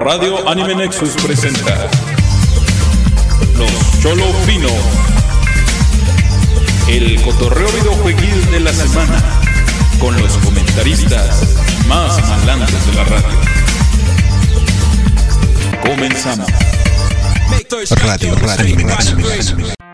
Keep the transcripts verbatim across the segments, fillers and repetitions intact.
Radio Anime Nexus presenta Los Cholo Finos, el cotorreo videojueguil de la semana, con los comentaristas más malandros de la radio. Comenzamos. Radio, Radio Anime Nexus.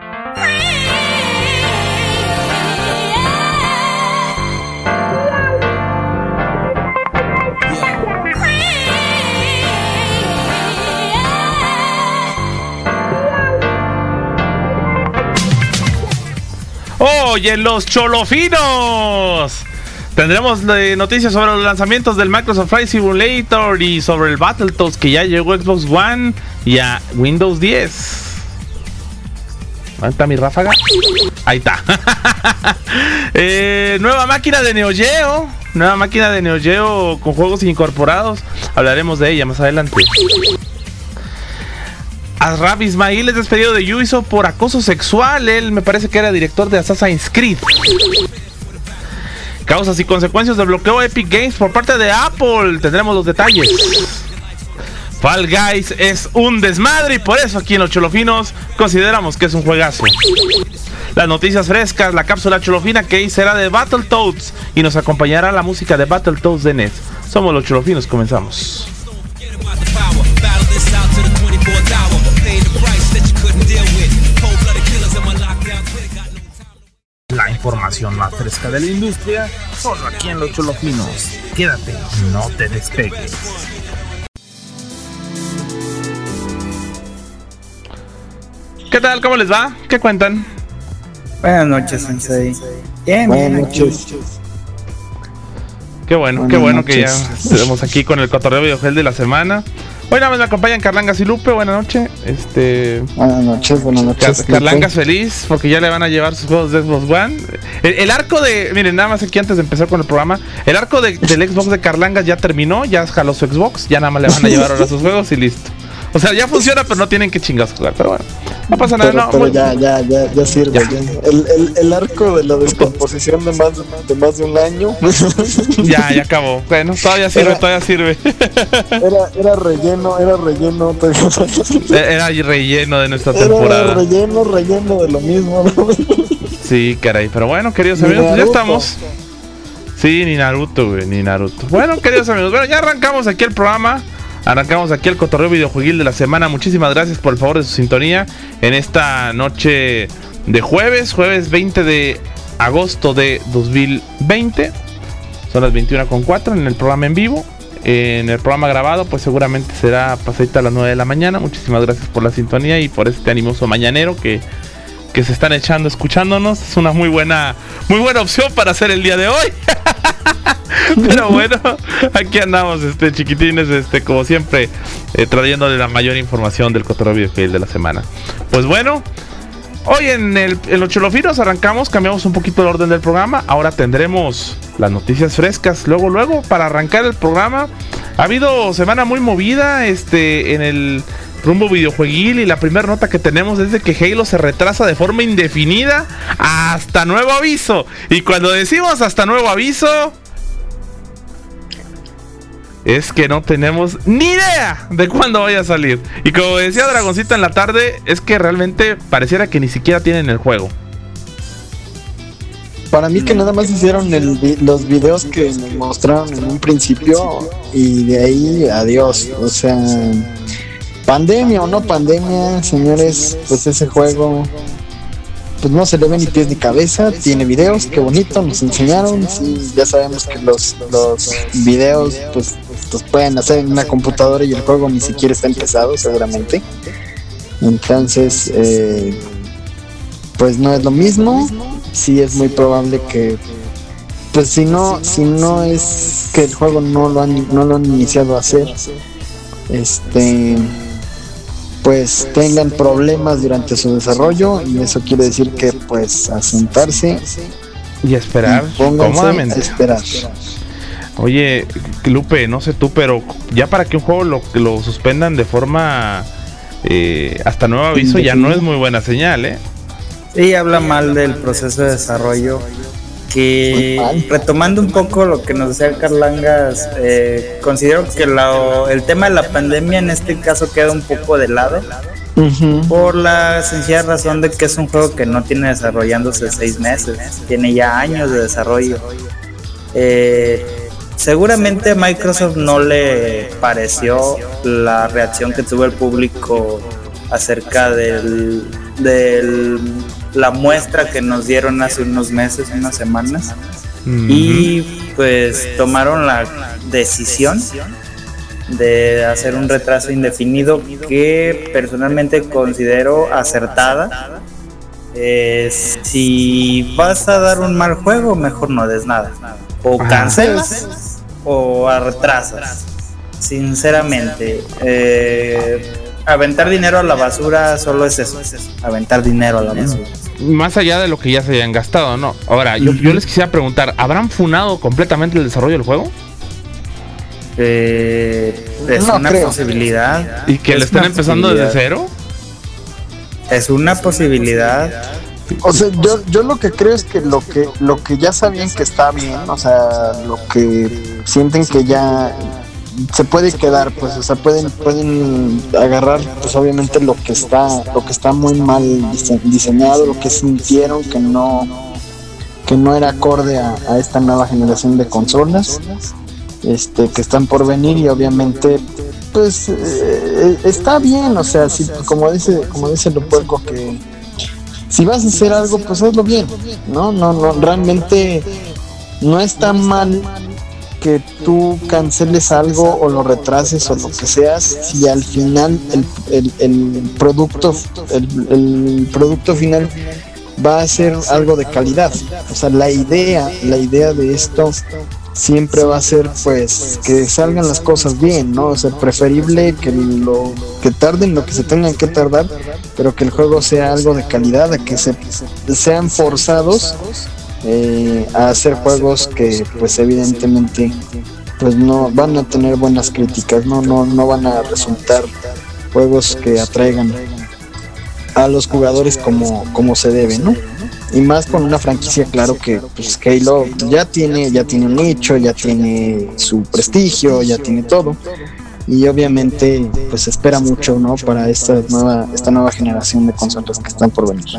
Oye, los cholofinos. Tendremos eh, noticias sobre los lanzamientos del Microsoft Flight Simulator y sobre el Battletoads que ya llegó a Xbox One y a Windows diez. ¿Dónde está mi ráfaga? Ahí está. eh, nueva máquina de Neo Geo. Nueva máquina de Neo Geo con juegos incorporados. Hablaremos de ella más adelante. Ashraf Ismail es despedido de Ubisoft por acoso sexual. Él me parece que era director de Assassin's Creed. Causas y consecuencias del bloqueo Epic Games por parte de Apple. Tendremos los detalles. Fall Guys es un desmadre y por eso aquí en Los Cholofinos consideramos que es un juegazo. Las noticias frescas, la cápsula cholofina que será de Battletoads y nos acompañará la música de Battletoads de N E S. Somos Los Cholofinos, comenzamos. La información más fresca de la industria, solo aquí en Los Cholofinos. Quédate, no te despegues. ¿Qué tal? ¿Cómo les va? ¿Qué cuentan? Buenas noches, Sensei. Bien, Buenas bien, noches. aquí. Qué bueno, Buenas qué bueno noches. que ya estemos aquí con el cotorreo videojuegos de la semana. Hoy nada más me acompañan Carlangas y Lupe. Buenas noches. Este... Buenas noches, buenas noches. Car- Carlangas feliz porque ya le van a llevar sus juegos de Xbox One. El, el arco de... Miren, nada más aquí antes de empezar con el programa. El arco de, del Xbox de Carlangas ya terminó. Ya jaló su Xbox. Ya nada más le van a llevar ahora sus juegos y listo. O sea, ya funciona, pero no tienen que chingados jugar. Pero bueno, no pasa nada. Pero, no, pero muy- ya, ya, ya, ya sirve. Ya. ya. El, el, el arco de la descomposición de más de más de un año Ya, ya acabó. Bueno, todavía sirve, Era- todavía sirve. era, era relleno, era relleno. Era relleno de nuestra Era temporada. relleno, relleno de lo mismo, ¿no? Sí, caray. Pero bueno, queridos Ni amigos, pues ya Naruto. estamos. Sí, ni Naruto, güey, ni Naruto. Bueno, queridos amigos, bueno, ya arrancamos aquí el programa. Arrancamos aquí el cotorreo videojueguil de la semana. Muchísimas gracias por el favor de su sintonía en esta noche de jueves, jueves veinte de agosto de dos mil veinte. Son las veintiuna con cuatro en el programa en vivo. En el programa grabado, pues seguramente será pasadita a las nueve de la mañana. Muchísimas gracias por la sintonía y por este animoso mañanero que, que se están echando escuchándonos. Es una muy buena, muy buena opción para hacer el día de hoy. Pero bueno, aquí andamos, este chiquitines, este como siempre, eh, trayéndole la mayor información del cotorreo videojuegil de la semana. Pues bueno, hoy en, el, en Los Cholofinos arrancamos, cambiamos un poquito el orden del programa. Ahora tendremos las noticias frescas. Luego, luego, para arrancar el programa, ha habido semana muy movida este, en el rumbo videojueguil. Y la primera nota que tenemos es de que Halo se retrasa de forma indefinida hasta nuevo aviso. Y cuando decimos hasta nuevo aviso, es que no tenemos ni idea de cuándo vaya a salir. Y como decía Dragoncita en la tarde, es que realmente pareciera que ni siquiera tienen el juego. Para mí que nada más hicieron el, vi- los videos que nos mostraron en un principio y de ahí adiós. O sea, pandemia o no pandemia, señores, pues ese juego pues no se le ve ni pies ni cabeza. Tiene videos, qué bonito, nos enseñaron. Sí, ya sabemos que los, los videos pues los pueden hacer en una computadora y el juego ni siquiera está empezado seguramente. Entonces eh, pues no es lo mismo. Sí es muy probable que pues si no si no es que el juego no lo han no lo han iniciado a hacer, este pues tengan problemas durante su desarrollo, y eso quiere decir que pues a sentarse Y esperar y pónganse cómodamente. a esperar. Oye, Lupe, no sé tú, pero ya para que un juego lo, lo suspendan de forma eh, hasta nuevo aviso ya no es muy buena señal, ¿eh? Sí, habla mal del proceso de desarrollo que retomando un poco lo que nos decía Carlangas, eh, considero que la, el tema de la pandemia en este caso queda un poco de lado. Uh-huh. Por la sencilla razón de que es un juego que no tiene desarrollándose seis meses, tiene ya años de desarrollo. Eh, seguramente a Microsoft no le pareció la reacción que tuvo el público acerca del, del la muestra que nos dieron hace unos meses, unas semanas, uh-huh. y pues tomaron la decisión de hacer un retraso indefinido que personalmente considero acertada. Eh, si vas a dar un mal juego, mejor no des nada. O cancelas o retrasas. Sinceramente, eh, aventar dinero a la basura solo es eso, aventar dinero a la basura. Más allá de lo que ya se hayan gastado, ¿no? Ahora, yo, yo les quisiera preguntar, ¿habrán funado completamente el desarrollo del juego? Eh, es no una creo. posibilidad. ¿Y que le están empezando desde cero? Es una posibilidad. O sea, yo, yo lo que creo es que lo que lo que ya sabían que está bien, o sea, lo que sienten que ya se puede quedar, pues, o sea, pueden pueden agarrar, pues, obviamente lo que está lo que está muy mal dise- diseñado, lo que sintieron que no que no era acorde a, a esta nueva generación de consolas. Este, que están por venir, y obviamente pues eh, está bien, o sea, si, como dice como dice lo puerco, que si vas a hacer algo, pues hazlo bien, no no no realmente no está mal que tú canceles algo o lo retrases o lo que seas, si al final el, el, el producto el, el producto final va a ser algo de calidad. O sea, la idea la idea de esto siempre va a ser, pues, que salgan las cosas bien, ¿no? O sea, preferible que lo que tarden lo que se tengan que tardar, pero que el juego sea algo de calidad, a que se sean forzados eh, a hacer juegos que, pues, evidentemente, pues no van a tener buenas críticas, no no no van a resultar juegos que atraigan a los jugadores como como se debe, ¿no? Y más con una franquicia, claro, que pues Halo ya tiene, ya tiene un nicho, ya tiene su prestigio, ya tiene todo. Y obviamente pues se espera mucho, ¿no? Para esta nueva, esta nueva generación de consolas que están por venir.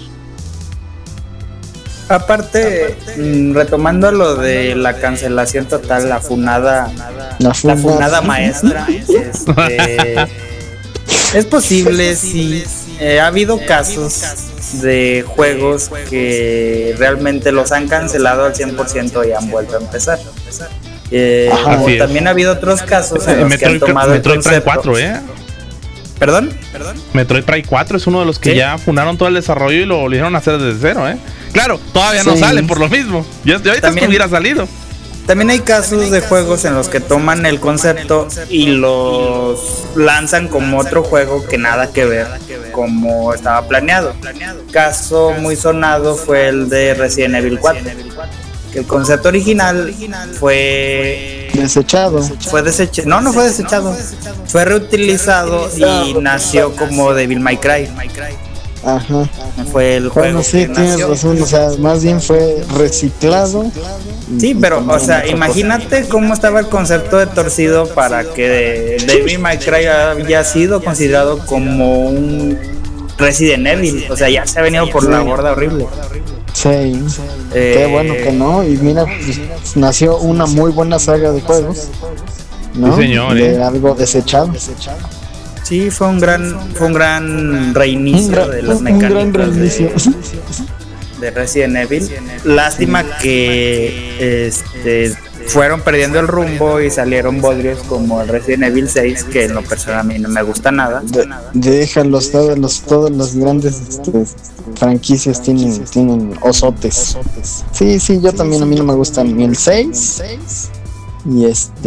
Aparte, mmm, retomando lo de la cancelación total, la funada, la funada, la funada maestra, este, es posible, sí. Eh, ha habido casos de juegos que realmente los han cancelado al cien por ciento y han vuelto a empezar. Eh, como también ha habido otros casos en los Metroid, que han tomado Metroid Prime cuatro, ¿eh? ¿Perdón? ¿Perdón? Metroid Prime cuatro es uno de los que ¿sí? ya fundaron todo el desarrollo y lo volvieron a hacer desde cero, ¿eh? Claro, todavía sí. no sale por lo mismo. Yo, yo ahorita también, hubiera salido. También hay casos de juegos en los que toman el concepto y los lanzan como otro juego que nada que ver como estaba planeado. Caso muy sonado fue el de Resident Evil cuatro, que el concepto original fue desechado. Fue desechado. No, no fue desechado. Fue reutilizado y nació como Devil May Cry. Ajá. Fue el juego. Bueno, sí, tienes razón, o sea, más bien fue reciclado. Sí, pero, o sea, imagínate cómo estaba el concepto de torcido para que Devil May Cry haya sido considerado como un Resident Evil. O sea, ya se ha venido por sí. la borda horrible. Sí, eh, qué bueno que no. Y mira, pues, nació una muy buena saga de juegos, ¿no? Sí, señor, de ¿eh? algo desechado. Sí, fue un gran, fue un gran reinicio un gran, de las mecánicas de, de Resident Evil. Lástima que este fueron perdiendo el rumbo y salieron bodrios como el Resident Evil seis, que en lo personal a mí no me gusta nada. De, déjalos, todos los, todos los grandes este, franquicias tienen, tienen osotes. Sí, sí, yo también, a mí no me gusta ni el seis. Y este...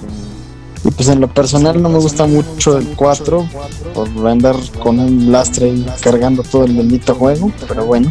Y pues en lo personal no me gusta mucho el cuatro, por andar con un lastre y cargando todo el bendito juego, pero bueno.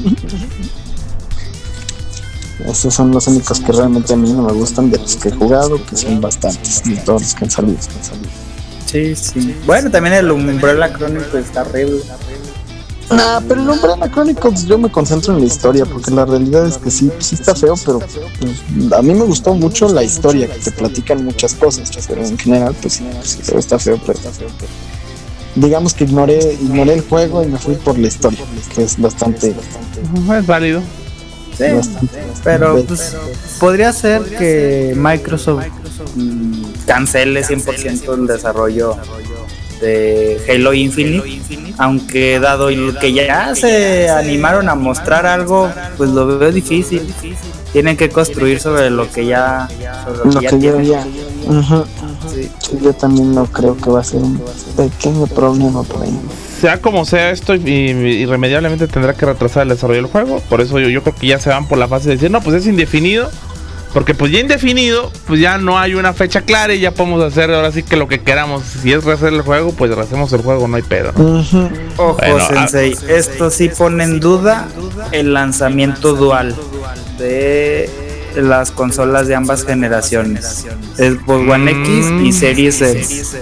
Esos son los únicos que realmente a mí no me gustan de los que he jugado, que son bastantes, de todos los que han salido. Sí, sí. Bueno, también el Umbrella Chronicles está horrible. Nah, pero el Umbrella Chronicles yo me concentro en la historia, porque la realidad es que sí, sí está feo, pero pues, a mí me gustó mucho la historia, que te platican muchas cosas, pero en general pues sí, sí está feo, pero está feo, pero digamos que ignoré, ignoré el juego y me fui por la historia, que es bastante, bastante es válido. Sí, bastante, pero bastante. Pues, podría ser que Microsoft mm, cancele cien por ciento el desarrollo de Halo Infinite, aunque dado que ya se animaron a mostrar algo, pues lo veo difícil. Tienen que construir sobre lo que ya, sobre lo lo que que ya yo ya, uh-huh. Sí. Sí, yo también no creo que va a ser un pequeño problema por ahí. Sea como sea esto, irremediablemente tendrá que retrasar el desarrollo del juego. Por eso yo, yo creo que ya se van por la fase de decir, no, pues es indefinido. Porque pues ya indefinido, pues ya no hay una fecha clara y ya podemos hacer ahora sí que lo que queramos. Si es rehacer el juego, pues rehacemos el juego, no hay pedo, ¿no? Uh-huh. Ojo, bueno, Sensei, a... esto sí pone en duda el lanzamiento dual de las consolas de ambas generaciones. Xbox One X y Series X.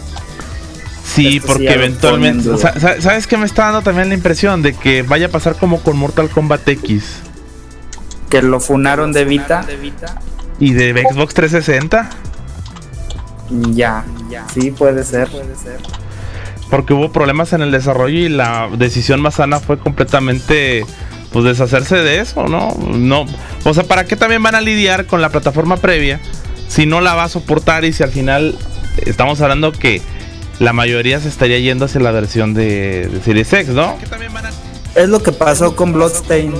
Sí, esto porque sí eventualmente... ¿Sabes qué me está dando también la impresión? De que vaya a pasar como con Mortal Kombat X. Que lo funaron de Vita. ¿Y de Xbox trescientos sesenta? Ya, sí puede ser. Porque hubo problemas en el desarrollo y la decisión más sana fue completamente, pues, deshacerse de eso, ¿no? No, o sea, ¿para qué también van a lidiar con la plataforma previa si no la va a soportar y si al final estamos hablando que la mayoría se estaría yendo hacia la versión de, de Series X, ¿no? Es lo que pasó con Bloodstained.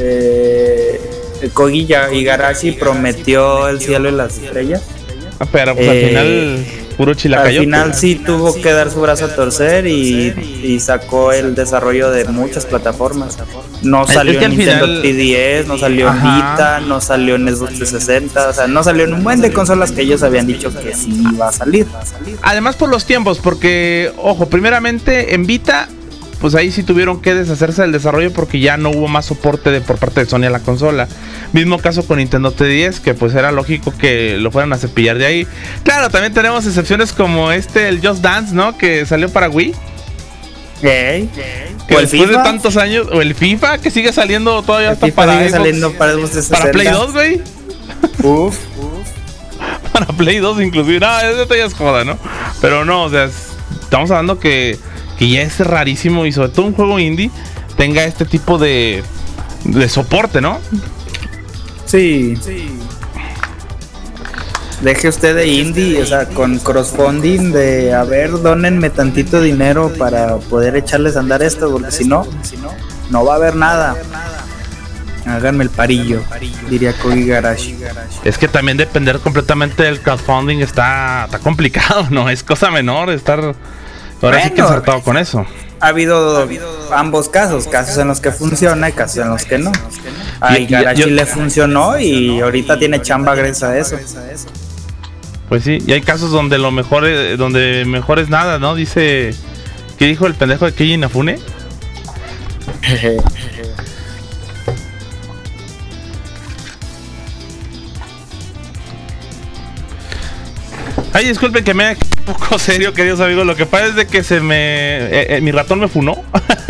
Eh, Koji Igarashi prometió el cielo y las estrellas. Ah, pero pues eh, al final puro chilacayote. Al final sí tuvo que dar su brazo a torcer y, y sacó el desarrollo de muchas plataformas. No salió es que en Nintendo final... T D S, no salió Ajá. en Vita, no salió en Xbox trescientos sesenta, o sea, no salió en un buen de consolas que ellos habían dicho que sí iba a salir. Además por los tiempos, porque, ojo, primeramente en Vita, pues ahí sí tuvieron que deshacerse del desarrollo porque ya no hubo más soporte de, por parte de Sony a la consola. Mismo caso con Nintendo T D S, que pues era lógico que lo fueran a cepillar de ahí. Claro, también tenemos excepciones como este, el Just Dance, ¿no? Que salió para Wii. Okay. Que o el después FIFA? de tantos años, o el FIFA, que sigue saliendo todavía hasta para sigue Xbox, saliendo para, para Play dos, güey. Uf, uf. Para Play dos inclusive. No, eso ya es joda, ¿no? Pero no, o sea, estamos hablando que que ya es rarísimo y sobre todo un juego indie tenga este tipo de de soporte, ¿no? Sí, sí. Deje usted de indie, o sea, con crossfunding de, a ver, dónenme tantito dinero para poder echarles a andar esto, porque si no, no va a haber nada. Háganme el parillo, diría Koji Igarashi. Es que también depender completamente del crowdfunding está, está complicado, ¿no? Es cosa menor estar... Ahora bueno, sí que acertado con eso. Ha habido ambos casos, casos en los que funciona y casos en los que no. A Igarashi le funcionó y ahorita tiene chamba gracias a eso. Pues sí, y hay casos donde lo mejor es, donde mejor es nada, ¿no? Dice, ¿qué dijo el pendejo de Keiji Inafune? Ay, disculpen que me haya un poco serio, queridos amigos. Lo que pasa es de que se me... Eh, eh, mi ratón me funó.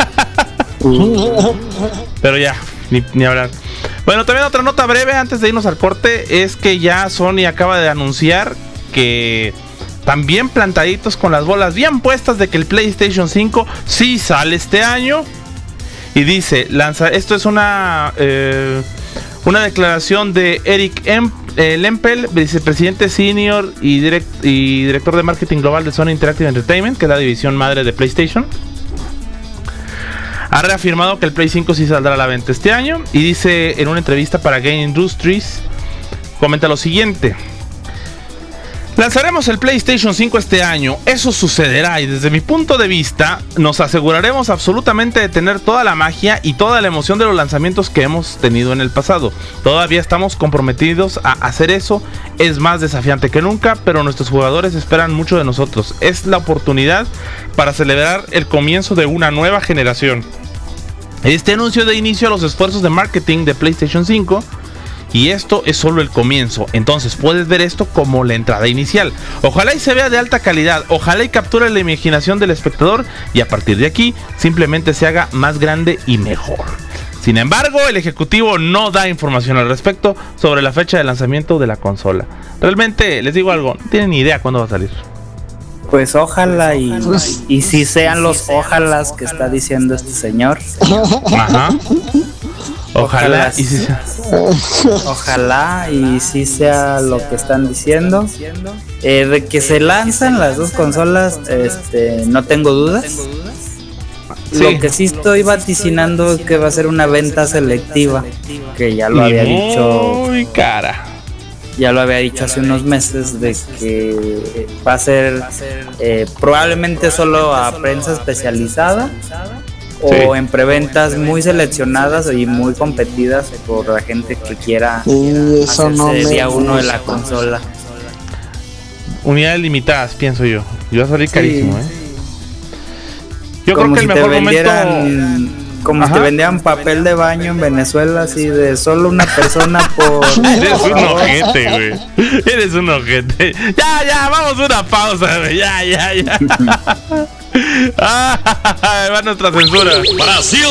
Pero ya, ni, ni hablar. Bueno, también otra nota breve antes de irnos al corte es que ya Sony acaba de anunciar que también plantaditos con las bolas bien puestas de que el PlayStation cinco sí sale este año. Y dice, lanza, esto es una... Eh, una declaración de Eric M. Eh, Lempel, vicepresidente senior y, direct, y director de marketing global de Sony Interactive Entertainment, que es la división madre de PlayStation. Ha reafirmado que el Play cinco sí saldrá a la venta este año y dice en una entrevista para Game Industries, comenta lo siguiente: lanzaremos el PlayStation cinco este año, eso sucederá y desde mi punto de vista nos aseguraremos absolutamente de tener toda la magia y toda la emoción de los lanzamientos que hemos tenido en el pasado. Todavía estamos comprometidos a hacer eso, es más desafiante que nunca, pero nuestros jugadores esperan mucho de nosotros. Es la oportunidad para celebrar el comienzo de una nueva generación. Este anuncio da inicio a los esfuerzos de marketing de PlayStation cinco y esto es solo el comienzo. Entonces puedes ver esto como la entrada inicial. Ojalá y se vea de alta calidad, ojalá y capture la imaginación del espectador y a partir de aquí simplemente se haga más grande y mejor. Sin embargo, el ejecutivo no da información al respecto sobre la fecha de lanzamiento de la consola. Realmente, les digo algo, no tienen ni idea cuándo va a salir. Pues ojalá y, y si sean los ojalas que está diciendo este señor. Ajá. Ojalá, ojalá y si sea. Ojalá y si sea lo que están diciendo. Eh, de que se lanzan las dos consolas, este, no tengo dudas. Sí. Lo que sí estoy vaticinando es que va a ser una venta selectiva, que ya lo había muy dicho. Muy cara. Ya lo había dicho hace unos meses de que va a ser eh, probablemente solo a prensa especializada o sí. en preventas muy seleccionadas y muy competidas por la gente que quiera y eso hacerse no me día uno de la gusta. consola. Unidades limitadas, pienso yo. Yo va a salir Sí. carísimo, ¿eh? Yo como creo que si el mejor te vendieran, momento... como Ajá. si te vendieran papel de baño en Venezuela, así de solo una persona por... Eres un ojete, güey. Eres un ojete. Ya, ya, vamos a una pausa, güey. Ya, ya, ya. Ah, va nuestra censura. Brasil.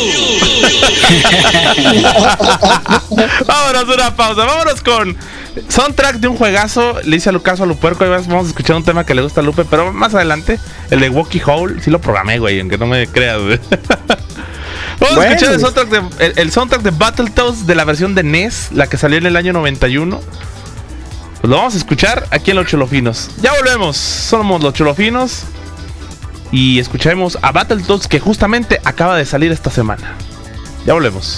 Vámonos a una pausa. Vámonos con soundtrack de un juegazo. Le hice a Lucaso a Luperco. Ahí vamos a escuchar un tema que le gusta a Lupe. Pero más adelante, el de Walkie Hole. Sí lo programé, güey, aunque no me creas, güey. Vamos bueno, a escuchar el soundtrack, de, el, el soundtrack de Battletoads de la versión de N E S, la que salió en el año noventa y uno. Pues lo vamos a escuchar aquí en Los Cholofinos. Ya volvemos, somos Los Cholofinos. Y escucharemos a Battletoads, que justamente acaba de salir esta semana. Ya volvemos.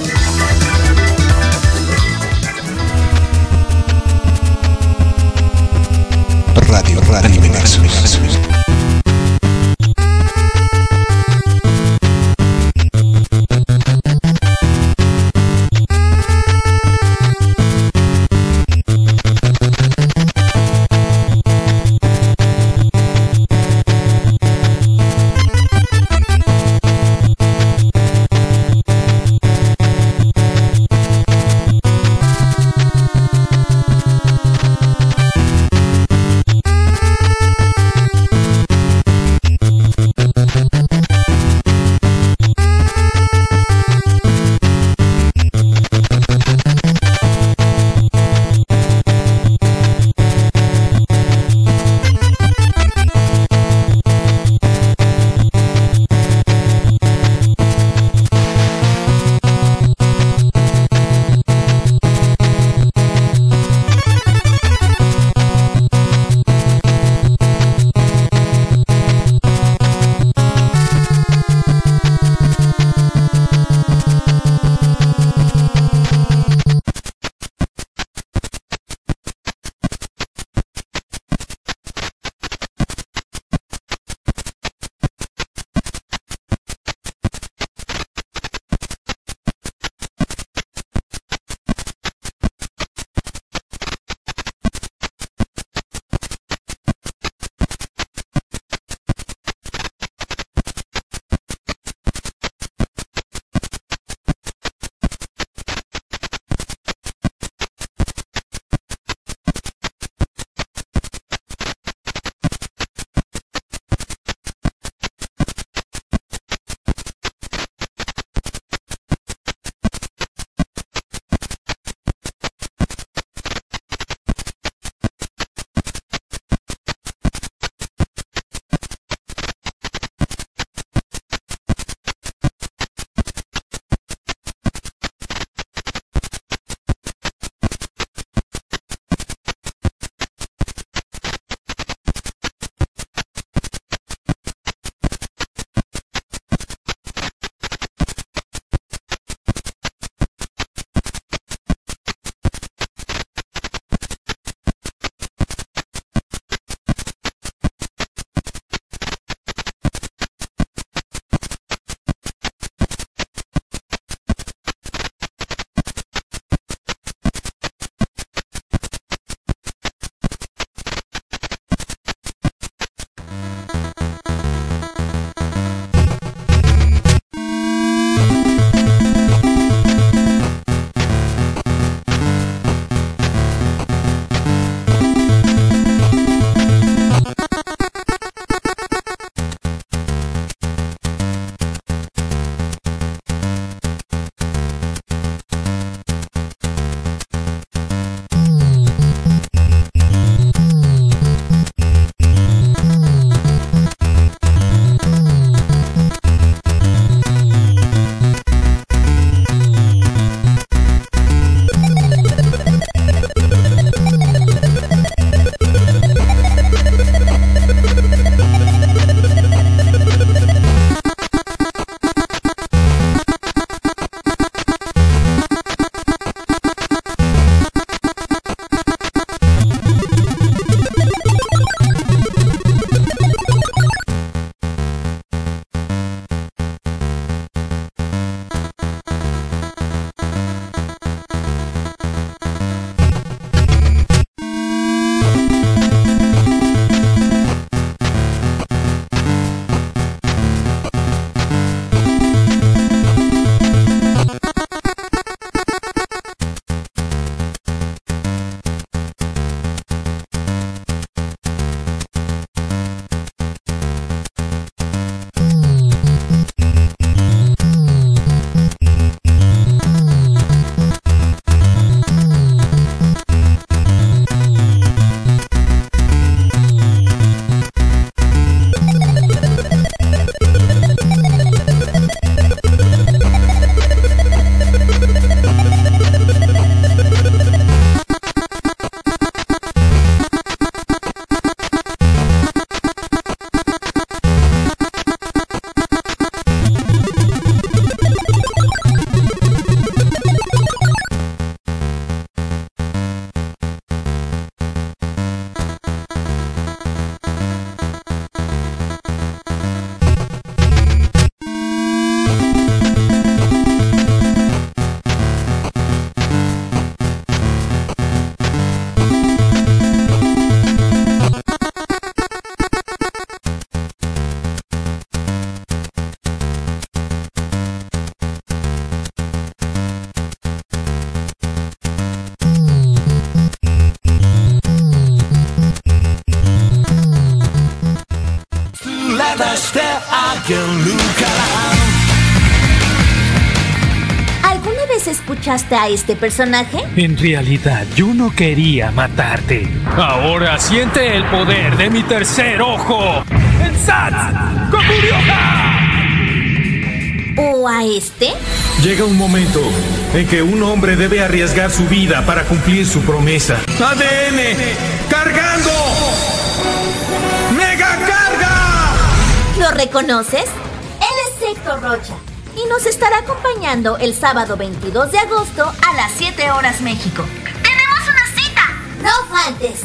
Radio, radio, anime, anime, anime. ¿Alguna vez escuchaste a este personaje? En realidad, yo no quería matarte. Ahora siente el poder de mi tercer ojo. ¡Ensatz Gokuryoka! ¿O a este? Llega un momento en que un hombre debe arriesgar su vida para cumplir su promesa. A D N, cargando. ¡Mega carga! ¿Lo reconoces? Él es Héctor Rocha y nos estará acompañando el sábado veintidós de agosto a las siete horas México. ¡Tenemos una cita! ¡No faltes!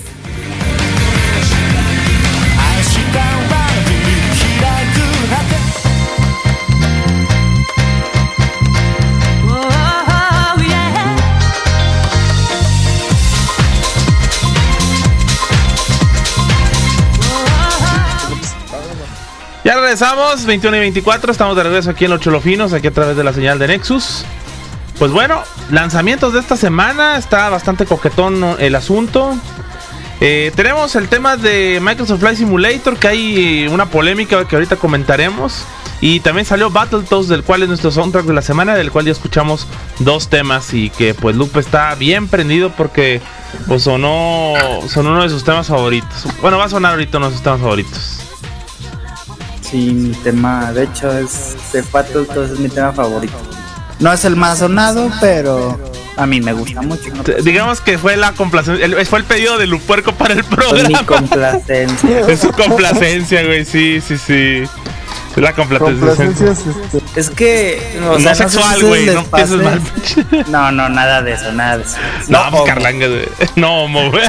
Ya regresamos, veintiuno y veinticuatro, estamos de regreso aquí en Los Cholofinos, aquí a través de la señal de Nexus. Pues bueno, lanzamientos de esta semana, está bastante coquetón el asunto. Eh, tenemos el tema de Microsoft Flight Simulator, que hay una polémica que ahorita comentaremos. Y también salió Battletoads, del cual es nuestro soundtrack de la semana, del cual ya escuchamos dos temas y que pues Lupe está bien prendido porque pues sonó, sonó uno de sus temas favoritos. Bueno, va a sonar ahorita uno de sus temas favoritos. Sí, mi tema, de hecho, es de Battletoads, es mi tema favorito. No es el más sonado, pero a mí me gusta mucho. ¿No? Digamos que fue la complacencia, el, fue el pedido de Lupuerco para el programa. Es mi complacencia. Es su complacencia, güey, sí, sí, sí. Es la complacencia. Es, este... es que, o no sea, sexual, no güey, sé si no pienses mal. No, no, nada de eso, nada de eso. No, no Carlanga, güey. No, homo, güey.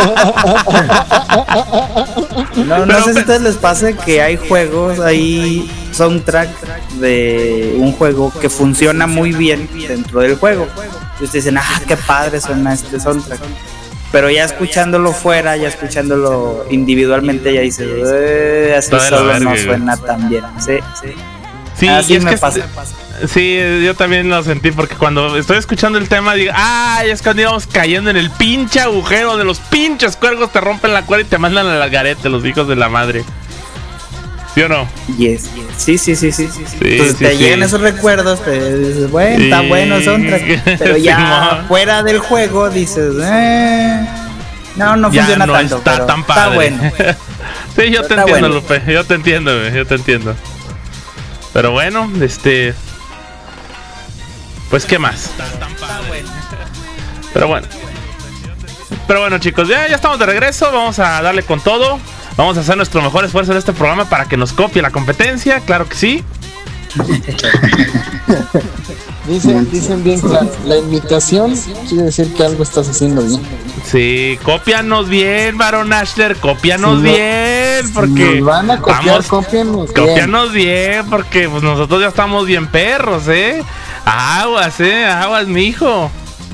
No, no pero, sé si a ustedes les pasa que hay juegos, hay soundtrack de un juego que funciona muy bien dentro del juego. Y ustedes dicen, ah, qué padre suena este soundtrack. Pero ya escuchándolo fuera, ya escuchándolo individualmente, ya dices, eh, así solo verga, no suena tan bien. Sí, sí. Sí, así y es me que pasa. Sí, yo también lo sentí porque cuando estoy escuchando el tema digo, ah, es cuando íbamos cayendo en el pinche agujero de los pinches cuervos, te rompen la cuerda y te mandan a la garete, los hijos de la madre. ¿Sí o no? Yes, yes. Sí, sí, sí, sí, sí. sí Entonces sí, te sí. llegan esos recuerdos, te dices, bueno, está sí. bueno soundtrack, pero ya sí, fuera del juego dices, eh, no, no ya funciona no tanto, está pero tan padre. Está bueno. Sí, yo pero te entiendo, bueno. Lupe, yo te entiendo, yo te entiendo. Pero bueno, este, pues qué más. Pero bueno. Pero bueno, chicos, ya, ya estamos de regreso, vamos a darle con todo. Vamos a hacer nuestro mejor esfuerzo en este programa para que nos copie la competencia, claro que sí. Dicen, dicen bien claro, la invitación quiere decir que algo estás haciendo bien. Sí, cópianos bien, Baron Ashler, cópianos si bien, porque nos van a copiar, vamos, cópianos bien. Cópianos bien, porque pues nosotros ya estamos bien perros, eh. Aguas, eh, aguas, mijo.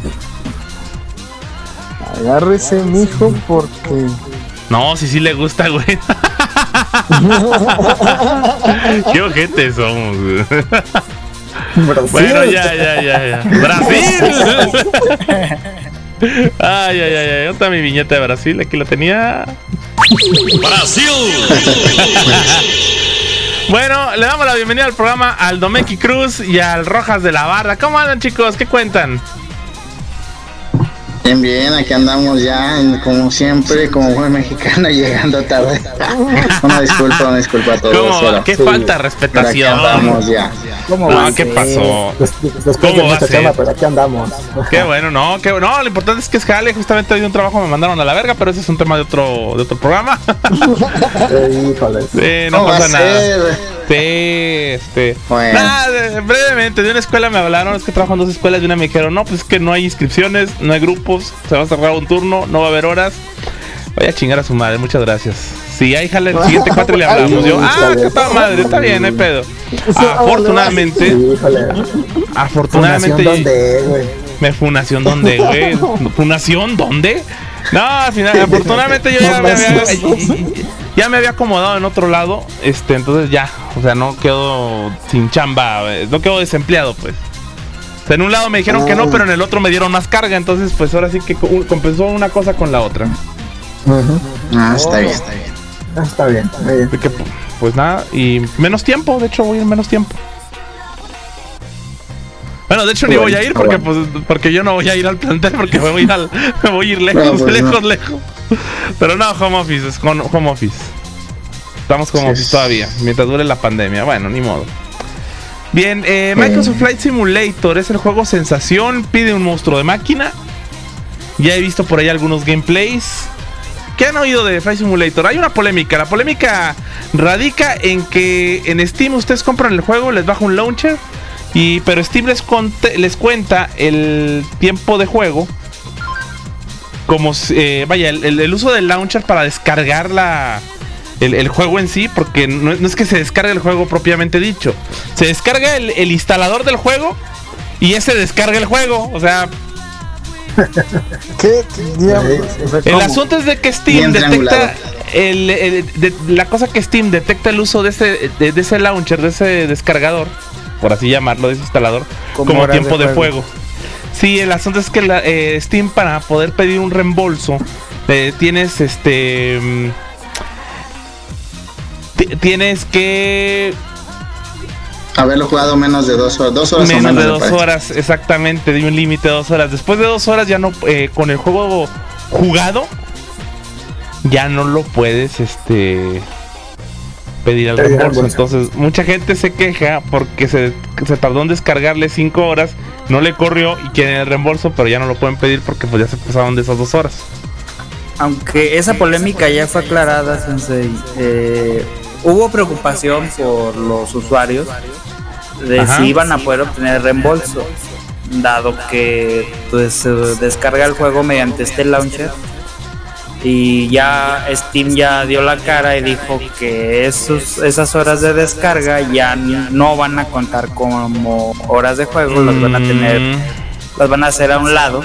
Agárrese, mijo, porque... No, sí, sí le gusta, güey. Qué ojetes somos, güey. Bueno, ya, ya, ya, ya. ¡Brasil! Ay, ay, ay, ay. ¿Dónde está mi viñeta de Brasil? Aquí la tenía. ¡Brasil! Bueno, le damos la bienvenida al programa al Domeki Cruz y al Rojas de la Barra. ¿Cómo andan, chicos? ¿Qué cuentan? Bien, bien, aquí andamos ya, como siempre, como buen mexicano, llegando tarde. Una disculpa, una disculpa a todos. ¿Cómo? ¿Qué sí, falta de respetación? Aquí andamos ya. ¿Cómo no, ¿qué pasó? Después de mucha chamba, pero aquí andamos. Qué bueno, no, qué bueno. No, lo importante es que es jale, justamente hoy de un trabajo me mandaron a la verga, pero ese es un tema de otro, de otro programa. Híjole. Sí, no pasa nada. Sí, este. Bueno. Nada, brevemente, de una escuela me hablaron, es que trabajo en dos escuelas, de una me dijeron, no, pues es que no hay inscripciones, no hay grupos, se va a cerrar un turno, no va a haber horas. Voy a chingar a su madre, muchas gracias. Si hay jale, el siguiente cuatro le hablamos. Yo, ah, que está madre, está bien, no hay pedo. Afortunadamente, afortunadamente. ¿Dónde, güey? ¿Me funación dónde, güey? ¿Funación dónde? No, al final, afortunadamente yo ya me había, ya me había acomodado en otro lado, este, entonces ya, o sea, no quedo sin chamba, no quedo desempleado, pues. O sea, en un lado me dijeron que no, pero en el otro me dieron más carga, entonces pues ahora sí que compensó una cosa con la otra. Uh-huh. Ah, está bien, está bien. Ah, está bien, está bien. Porque, pues nada, y menos tiempo, de hecho voy en menos tiempo. Bueno, de hecho ni voy a ir porque pues porque yo no voy a ir al plantel porque me voy a ir, al, me voy a ir lejos, no, pues lejos, no. lejos. Pero no, home office, es con home office. Estamos home sí. office todavía, mientras dure la pandemia. Bueno, ni modo. Bien, eh, Microsoft Flight Simulator es el juego sensación, pide un monstruo de máquina. Ya he visto por ahí algunos gameplays. ¿Qué han oído de Flight Simulator? Hay una polémica. La polémica radica en que en Steam ustedes compran el juego, les baja un launcher. Y, pero Steam les, conte, les cuenta el tiempo de juego como eh, vaya, el, el, el uso del launcher para descargar la, el, el juego en sí, porque no, no es que se descargue el juego propiamente dicho. Se descarga el, el instalador del juego y ese descarga el juego. O sea, ¿qué? El asunto es de que Steam detecta el, el, de, la cosa que Steam detecta el uso de ese, de, de ese launcher, de ese descargador, por así llamarlo, de ese instalador, como, como tiempo de, de juego. Sí, el asunto es que la, eh, Steam, para poder pedir un reembolso, eh, tienes este t- tienes que haberlo jugado menos de dos horas, dos horas menos, menos de dos horas, exactamente, de un límite de dos horas. Después de dos horas ya no, eh, con el juego jugado, ya no lo puedes, este, pedir el reembolso. Entonces mucha gente se queja porque se, se tardó en descargarle cinco horas, no le corrió y quieren el reembolso, pero ya no lo pueden pedir porque pues ya se pasaron de esas dos horas. Aunque esa polémica ya fue aclarada, Sensei, eh, hubo preocupación por los usuarios de Ajá. si iban a poder obtener el reembolso, dado que pues se descarga el juego mediante este launcher. Y ya Steam ya dio la cara y dijo que esos, esas horas de descarga ya no van a contar como horas de juego, mm. las van a tener, las van a hacer a un lado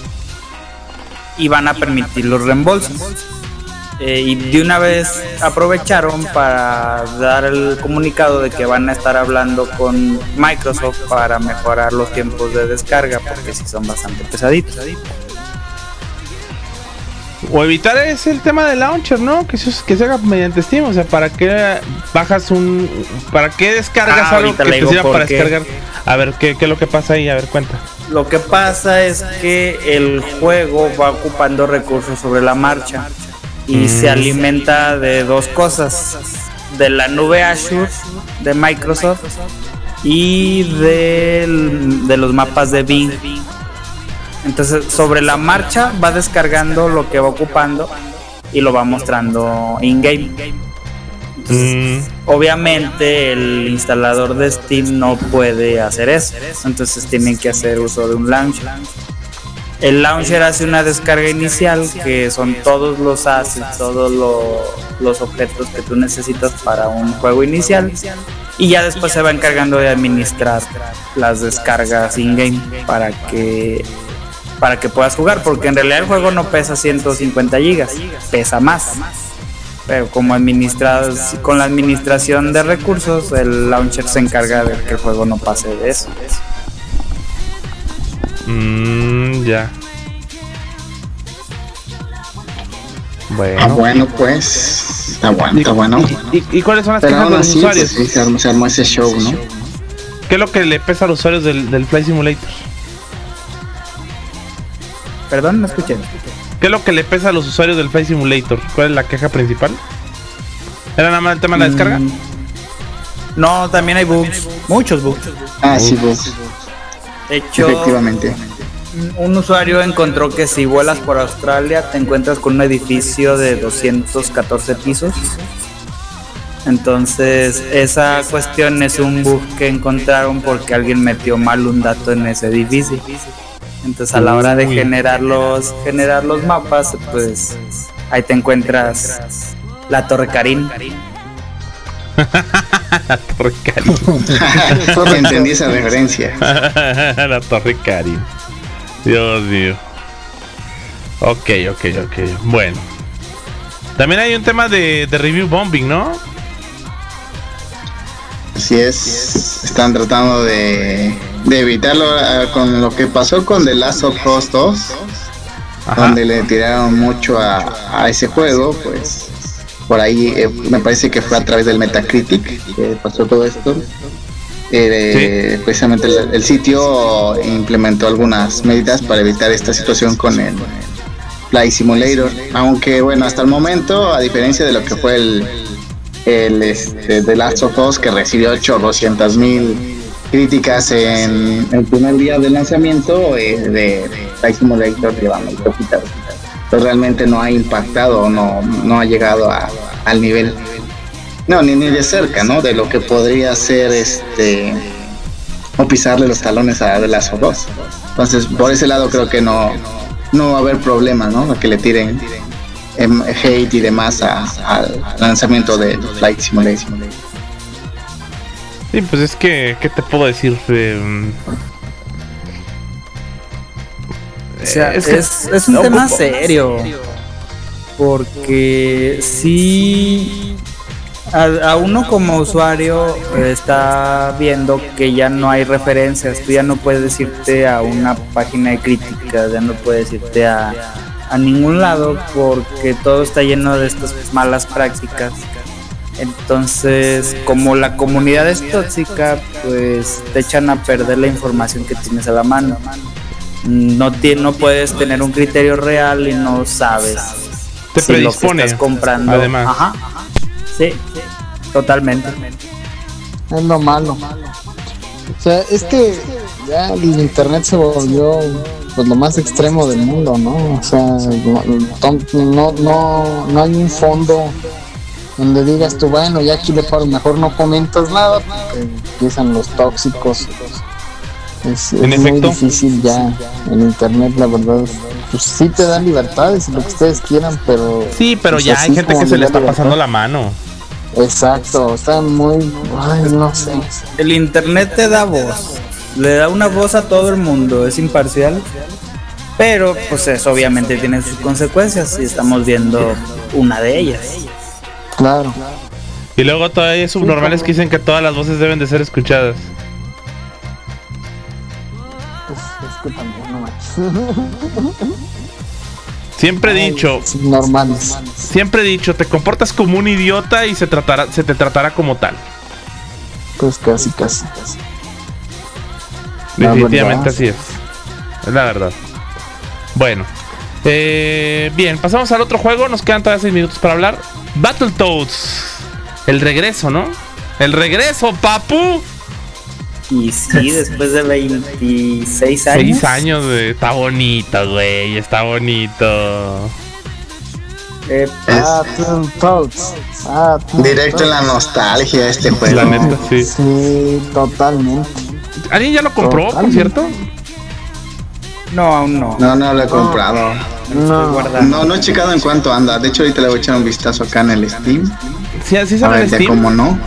y van a permitir los reembolsos. Eh, y de una vez aprovecharon para dar el comunicado de que van a estar hablando con Microsoft para mejorar los tiempos de descarga, porque sí son bastante pesaditos. O evitar es el tema del launcher, ¿no? Que se, que se haga mediante Steam. O sea, ¿para qué bajas un... ¿Para qué descargas ah, algo que te sirva para qué. descargar? A ver, ¿qué, ¿qué es lo que pasa ahí? A ver, cuenta. Lo que pasa es que el juego va ocupando recursos sobre la marcha y mm. se alimenta de dos cosas: de la nube Azure de Microsoft y de, de los mapas de Bing. Entonces sobre la marcha va descargando lo que va ocupando y lo va mostrando in-game. Entonces, mm. obviamente el instalador de Steam no puede hacer eso, entonces tienen que hacer uso de un launcher. El launcher hace una descarga inicial, que son todos los assets, todos lo, los objetos que tú necesitas para un juego inicial, y ya después se va encargando de administrar las descargas in-game para que para que puedas jugar, porque en realidad el juego no pesa ciento cincuenta gigas, pesa más, pero como administras con la administración de recursos, el launcher se encarga de que el juego no pase de eso. Mmm, ya. Bueno. Ah, bueno, pues está bueno, está bueno. ¿Y, y, y cuáles son las pero quejas de los así, usuarios? Pues, sí, se, armó, se armó ese show, ¿no? ¿Qué es lo que le pesa a los usuarios del, del Flight Simulator? Perdón, no escuché. ¿Qué es lo que le pesa a los usuarios del Flight Simulator? ¿Cuál es la queja principal? ¿Era nada más el tema de la descarga? Mm, no, también hay bugs, muchos bugs. Ah, sí, bugs. De hecho, efectivamente, un usuario encontró que si vuelas por Australia te encuentras con un edificio de doscientos catorce pisos. Entonces esa cuestión es un bug que encontraron porque alguien metió mal un dato en ese edificio. Entonces a la hora de generar los, generar los mapas, pues ahí te encuentras la Torre Karin. La Torre Karin. Solo entendí esa referencia. La Torre Karin. Dios mío. Ok, ok, ok. Bueno. También hay un tema de, de review bombing, ¿no? Así es. Están tratando de, de evitarlo uh, con lo que pasó con The Last of Us dos. Ajá. Donde le tiraron mucho a, a ese juego, pues por ahí, eh, me parece que fue a través del Metacritic que pasó todo esto. Eh, sí. Precisamente el, el sitio implementó algunas medidas para evitar esta situación con el Flight Simulator, aunque bueno, hasta el momento, a diferencia de lo que fue el, el este, The Last of Us, que recibió ochocientas mil críticas en el primer día del lanzamiento, eh, de, de Flight Simulator llevamos poquitas, pero realmente no ha impactado, no, no ha llegado a, al nivel, no, ni, ni de cerca, ¿no? De lo que podría ser este, o pisarle los talones a The Last of Us. Entonces, por ese lado creo que no, no va a haber problema, ¿no? A que le tiren em, hate y demás al lanzamiento de Flight Simulator. Sí, pues es que, ¿qué te puedo decir? Eh, o sea, es, que es, es un no, tema ocupo. serio, porque si a, a uno como usuario eh, está viendo que ya no hay referencias, tú ya no puedes irte a una página de críticas, ya no puedes irte a, a ningún lado porque todo está lleno de estas malas prácticas. Entonces, como la comunidad es tóxica, pues te echan a perder la información que tienes a la mano. No, te, no puedes tener un criterio real y no sabes te si lo que estás comprando. Además. Ajá. Sí, sí, totalmente. Es lo malo. O sea, es que ya el internet se volvió pues lo más extremo del mundo, ¿no? O sea, no, no, no, no hay un fondo donde digas tú, bueno, ya aquí mejor no comentas nada porque empiezan los tóxicos. Es, es muy difícil ya en internet, la verdad. Pues sí te dan libertades y lo que ustedes quieran, pero sí, pero pues ya hay gente que se le está pasando la mano. Exacto, está muy, ay, no sé. El internet te da voz, le da una voz a todo el mundo, es imparcial, pero pues eso obviamente tiene sus consecuencias y estamos viendo una de ellas. Claro. Y luego todavía hay subnormales que dicen que todas las voces deben de ser escuchadas. Pues es que también no manches. Siempre he dicho, normales. Siempre he dicho, te comportas como un idiota y se tratará, se te tratará como tal. Pues casi, casi, casi. Definitivamente así es. Es la verdad. Bueno, eh, bien, pasamos al otro juego. Nos quedan todavía seis minutos para hablar. Battletoads, el regreso, ¿no? El regreso, papu. Y sí, después de veintiséis años. seis años, güey. Está bonito, güey. Está bonito. Eh, Battletoads. Directo en la nostalgia este juego. La neta, sí. Sí, totalmente. ¿Alguien ya lo compró, por cierto? No, aún no. No, no lo he comprado. No, no, no he checado en cuánto anda. De hecho, ahorita le voy a echar un vistazo acá en el Steam. Sí, así sale el Steam. ¿Cómo no?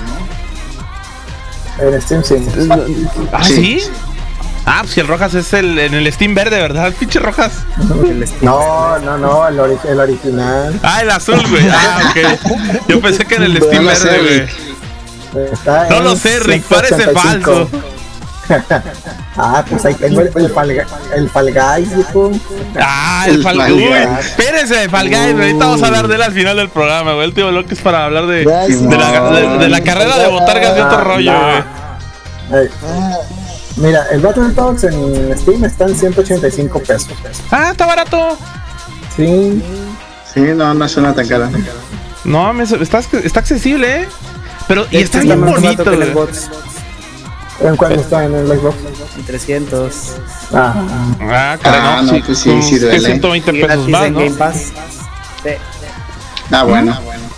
En Steam sí. ¿Ah, sí? sí? Ah, pues si el Rojas es el en el Steam verde, ¿verdad? Pinche Rojas. No, no, no, el, ori- el original. Ah, el azul, güey. Ah, ok. Yo pensé que en el Steam no verde, güey. No lo sé, Rick, parece falso. Ah, pues ahí tengo el, el, Fall, el Fall Guys, hijo. Ah, el, el Fall Guys. Uy, espérense, Fall Guys. Uh. Ahorita vamos a hablar de él al final del programa, güey. El tío Bloque es para hablar de, de, no, la, de, de la carrera de botargas de otro rollo, güey. Eh, mira, el Battletoads en Steam está en ciento ochenta y cinco pesos. Ah, está barato. Sí. Sí, no, no suena tan cara. No, me, está, está accesible, ¿eh? Pero, y está bien bonito, güey. ¿En cuánto está en el Xbox? En trescientos. Ah, ah, caray, ah, no, sí, pues sí, sí duele. ciento veinte pesos más, ¿no? Game Pass. Sí. Ah, bueno.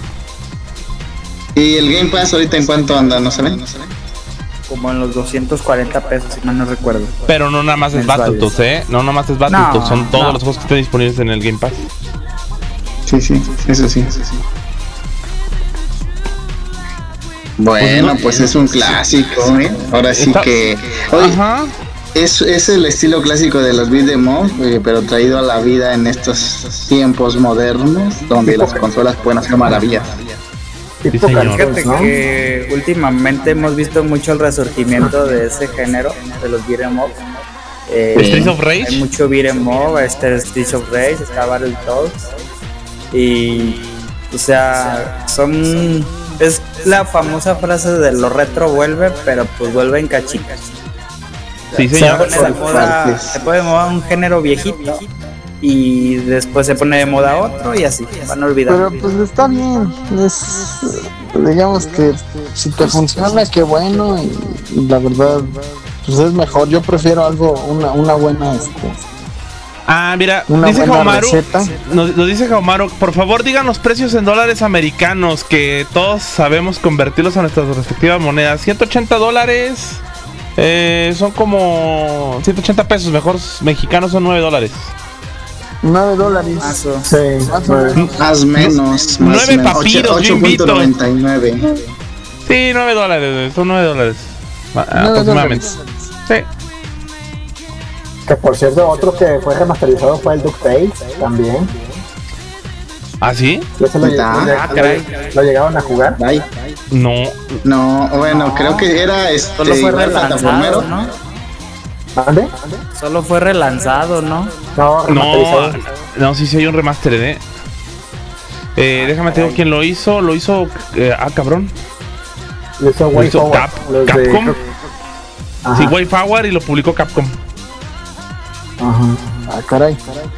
¿Y el Game Pass ahorita en cuánto anda? ¿No se ve? Como en los doscientos cuarenta pesos, si mal no recuerdo. Pero no nada más es Battletoads, ¿eh? No nada más es Battletoads, no, son todos no. los juegos que están disponibles en el Game Pass. Sí, sí, eso sí, eso sí. Bueno, pues, no, pues es un clásico, ¿eh? Ahora sí está... que... Oye, Ajá. Es, es el estilo clásico de los beat 'em up, eh, pero traído a la vida en estos tiempos modernos, donde las consolas pueden hacer maravillas. Sí, Fíjate ¿no? que últimamente hemos visto mucho el resurgimiento de ese género, de los beat 'em up. Eh, ¿Streets of Rage? Hay mucho beat 'em up, este Streets of Rage, está Battletoads. Y O sea, son... Es la famosa frase de lo retro vuelve, pero pues vuelve en cachitas. Sí, se señor. pone de moda, se pone de moda un género viejito y después se pone de moda otro y así, van olvidando. Pero pues está bien, es, digamos que si te funciona, qué bueno, y, y la verdad, pues es mejor. Yo prefiero algo, una, una buena, este... Ah, mira, Una dice buena Jaumaru, receta. nos, nos dice Jaumaru, por favor digan los precios en dólares americanos, que todos sabemos convertirlos a nuestras respectivas monedas. ciento ochenta dólares, eh, son como ciento ochenta pesos, mejor mexicanos son nueve dólares. nueve dólares. Sí, Más o menos. Más menos. Nueve papiros, yo invito. ocho punto noventa y nueve. Sí, nueve dólares, son nueve dólares. Ah, nueve aproximadamente. dólares. Sí. que por cierto, otro que fue remasterizado fue el DuckTales también. ¿Ah, sí? ¿Eso lo, Ah, lo- ah, caray. lo llegaron a jugar? Ay, No. no, bueno, creo que era este Solo fue igual relanzado, plataformero. ¿no? ¿Mande? Solo fue relanzado, ¿no? No, No, remasterizado. no, sí, sí hay un remaster, ¿eh? Eh, déjame te digo quién lo hizo. Lo hizo. Eh, ah, cabrón. Lo hizo Lo Way hizo Forward, Cap- los de- Capcom. Ajá, Sí, Way Forward y lo publicó Capcom. ajá. Ah, caray.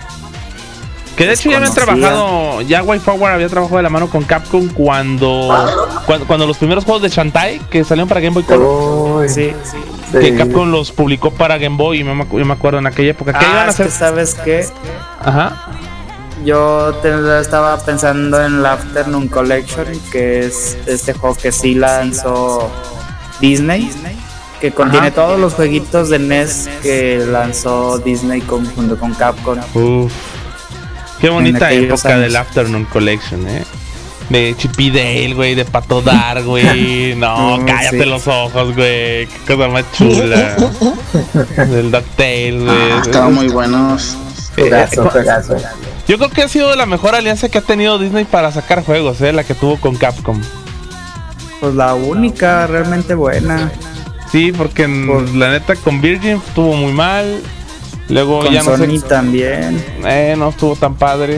Que de hecho ya habían Desconocía. trabajado. Ya Way Forward había trabajado de la mano con Capcom cuando. Cuando, cuando los primeros juegos de Shantae que salieron para Game Boy Color. Uy, Sí, sí. Que sí. Capcom los publicó para Game Boy. Y me, me- yo me acuerdo en aquella época. ¿Qué Ah, iban a es que hacer? ¿sabes qué? Ajá. Yo te- estaba pensando en la Afternoon Collection, que es este juego que sí lanzó Disney, que contiene Ajá. todos los jueguitos de N E S que lanzó Disney con- junto con Capcom. Uf. Qué bonita aquellos época años. del Afternoon Collection, eh. De Chip y Dale, güey, de Pato Dar, güey. No, No, cállate sí. los ojos, güey. Qué cosa más chula. Del DuckTales, güey. Ah, estaban muy buenos. Eh, Juegazo, eh, juegazo. Yo creo que ha sido la mejor alianza que ha tenido Disney para sacar juegos, eh, la que tuvo con Capcom. Pues la única realmente buena. Sí, porque en- Por- la neta con Virgin estuvo muy mal. Luego Con ya no Sony sé. también. Eh, no estuvo tan padre.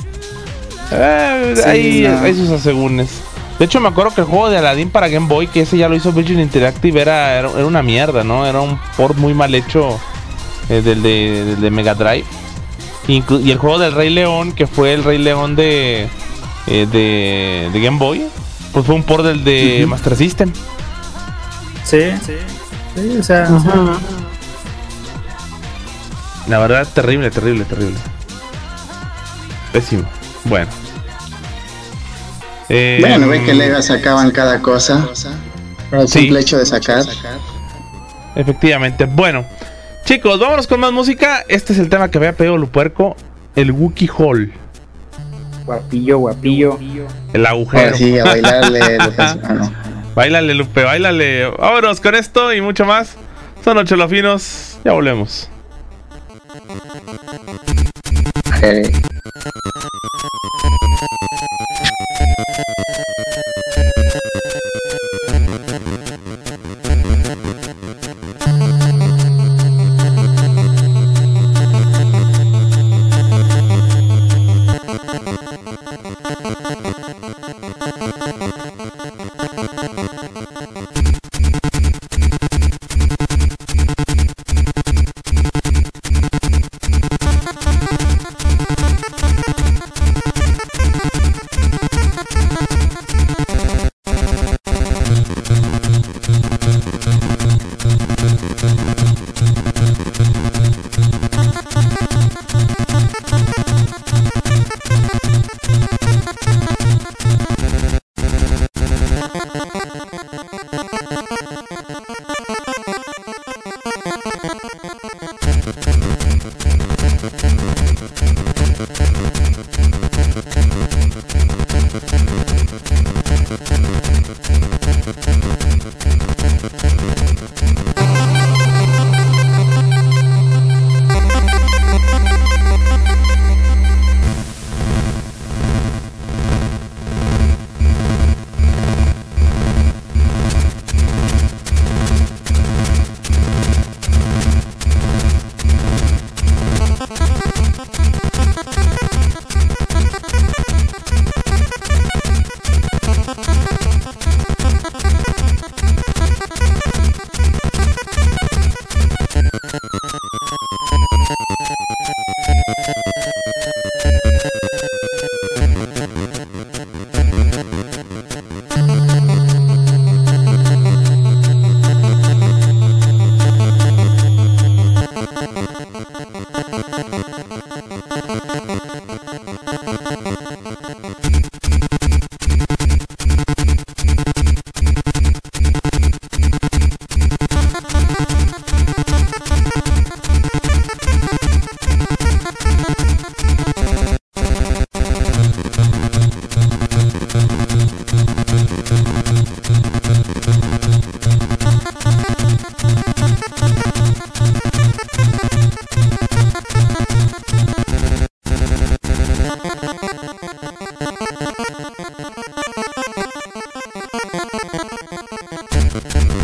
Eh, Sí, hay, no. hay sus asegúnes. De hecho, me acuerdo que el juego de Aladdin para Game Boy, que ese ya lo hizo Virgin Interactive, era, era, era una mierda, ¿no? Era un port muy mal hecho eh, del, de, del de Mega Drive. Inclu- y el juego del Rey León, que fue el Rey León de, eh, de, de Game Boy, pues fue un port del de Master System. Sí, sí. Sí, o sea, La verdad, terrible, terrible, terrible. Pésimo. Bueno. Eh, Bueno, ve que Lega sacaban cada cosa. Por el Sí. simple hecho de sacar. Efectivamente. Bueno, chicos, vámonos con más música. Este es el tema que había pedido Lupuerco, el Wookiee Hall, guapillo, guapillo. el agujero. Ahora sí, a bailarle. lo que- ah, no. Báilale, Lupe, báilale. Vámonos con esto y mucho más. Son ocho lofinos. Ya volvemos. Eh,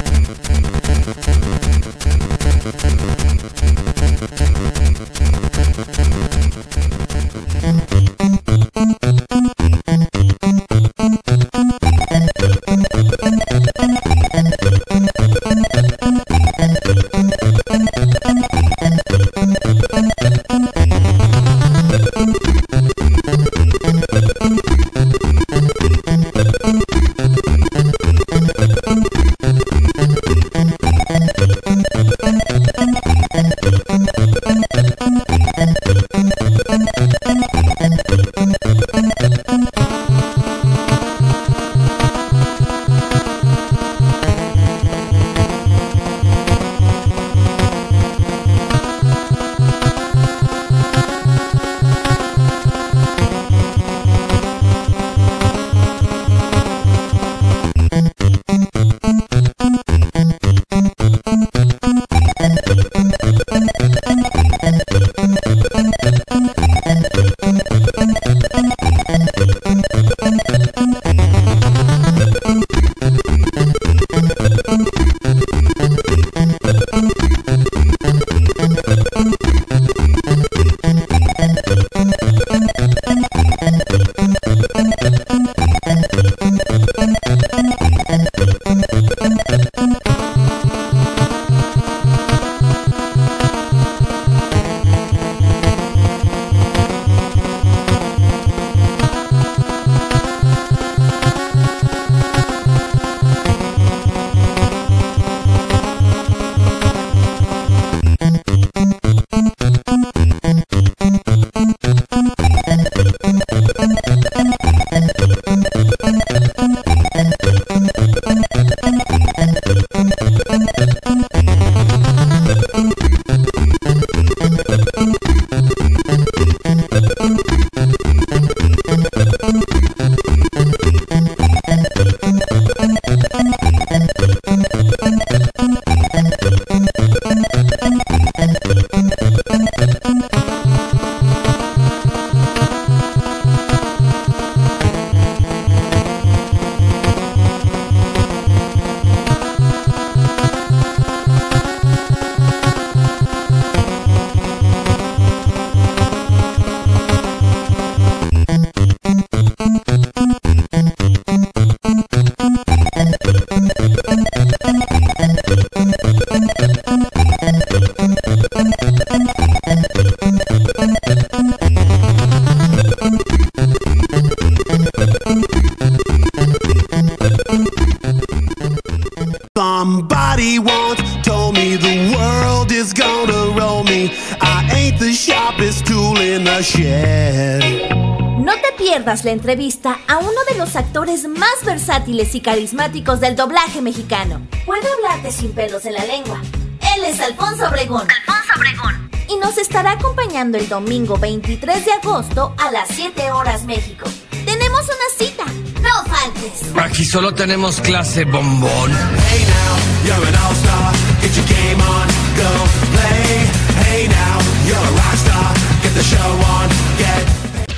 Somebody once told me the world is gonna roll me. I ain't the sharpest tool in the shed. No te pierdas la entrevista a uno de los actores más versátiles y carismáticos del doblaje mexicano. Puede hablarte sin pelos en la lengua. Él es Alfonso Obregón. Alfonso Obregón. Y nos estará acompañando el domingo veintitrés de agosto a las siete horas México. Tenemos una cita. No faltes. Aquí solo tenemos clase bombón. Hey now, you're an all-star. Get your game on, go play. Hey now, you're a rock star. Get the show on, get...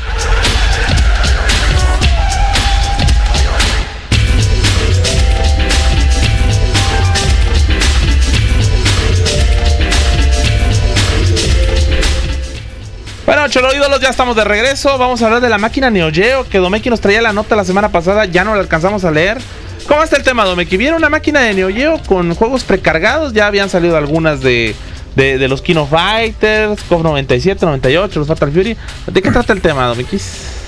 Bueno, Cholo ídolos, ya estamos de regreso. Vamos a hablar de la máquina Neo Geo, que Domeki nos traía la nota la semana pasada, ya no la alcanzamos a leer. ¿Cómo está el tema, Domeki? ¿Viene una máquina de Neo Geo con juegos precargados? Ya habían salido algunas de, de, de los King of Fighters, C O F noventa y siete, noventa y ocho, los Fatal Fury. ¿De qué trata el tema, Domeki?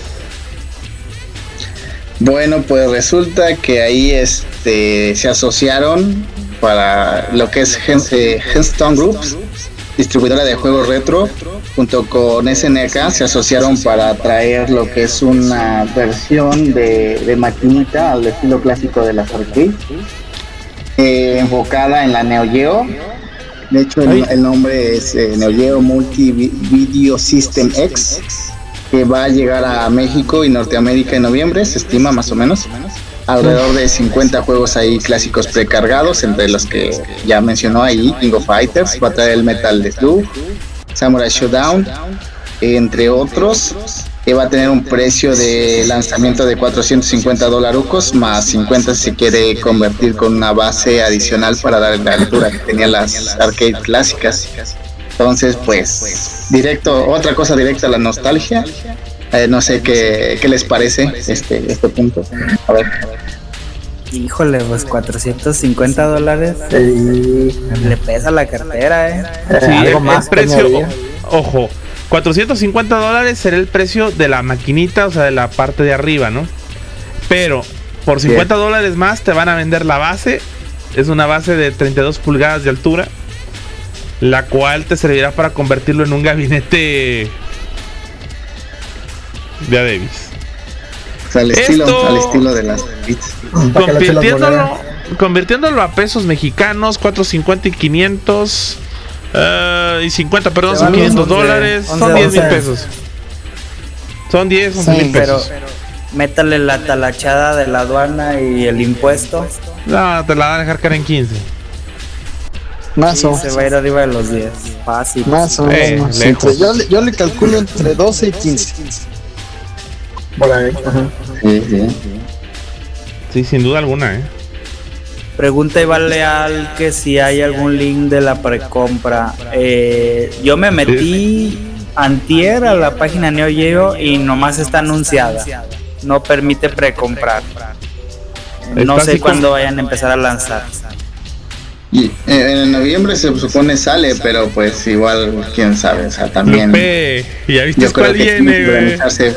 Bueno, pues resulta que ahí este se asociaron para lo que es Hearthstone Groups, distribuidora de juegos retro, junto con S N K, se asociaron para traer lo que es una versión de, de maquinita al estilo clásico de las arcades, eh, enfocada en la Neo Geo. De hecho, el, el nombre es eh, Neo Geo Multi Video System X, que va a llegar a México y Norteamérica en noviembre, se estima más o menos. Alrededor de cincuenta juegos ahí clásicos precargados, entre los que ya mencionó ahí King of Fighters, va a traer el Metal Slug, Samurai Showdown, entre otros. que va a tener un precio de lanzamiento de cuatrocientos cincuenta dolarucos, más cincuenta si se quiere convertir con una base adicional para dar la altura que tenían las arcade clásicas. Entonces, pues, directo, otra cosa directa a la nostalgia. Eh, no sé qué, qué les parece este, este punto. A ver, a ver. Híjole, pues cuatrocientos cincuenta dólares. Sí. Le pesa la cartera, eh. Sí, algo el, más el precio, o, ojo, cuatrocientos cincuenta dólares será el precio de la maquinita, o sea, de la parte de arriba, ¿no? Pero por cincuenta dólares más te van a vender la base. Es una base de treinta y dos pulgadas de altura, la cual te servirá para convertirlo en un gabinete de a Davis. O sea, al estilo, Esto, al estilo de las pizzas. Convirtiéndolo, convirtiéndolo a pesos mexicanos, cuatrocientos cincuenta y quinientos uh, y cincuenta, perdón, son quinientos dólares, son diez mil pesos. Son diez, once mil pesos. Pero, pero métale la talachada de la aduana y el impuesto. No, te la van a dejar caer en quince. Más o menos. Se va a ir arriba de los diez. Fácil. Más o menos. Eh, yo, yo le calculo entre doce y quince. Por ahí. Ajá. Sí, sí. Sí, sin duda alguna, ¿eh? Pregunta Iván Leal que si hay algún link de la precompra. Eh, yo me metí antier a la página Neo Geo y nomás está anunciada. No permite precomprar. No sé cuándo vayan a empezar a lanzar. Y en noviembre se supone sale, pero pues igual, quién sabe, o sea, también. Lupe, ¿ya viste cuál viene, güey?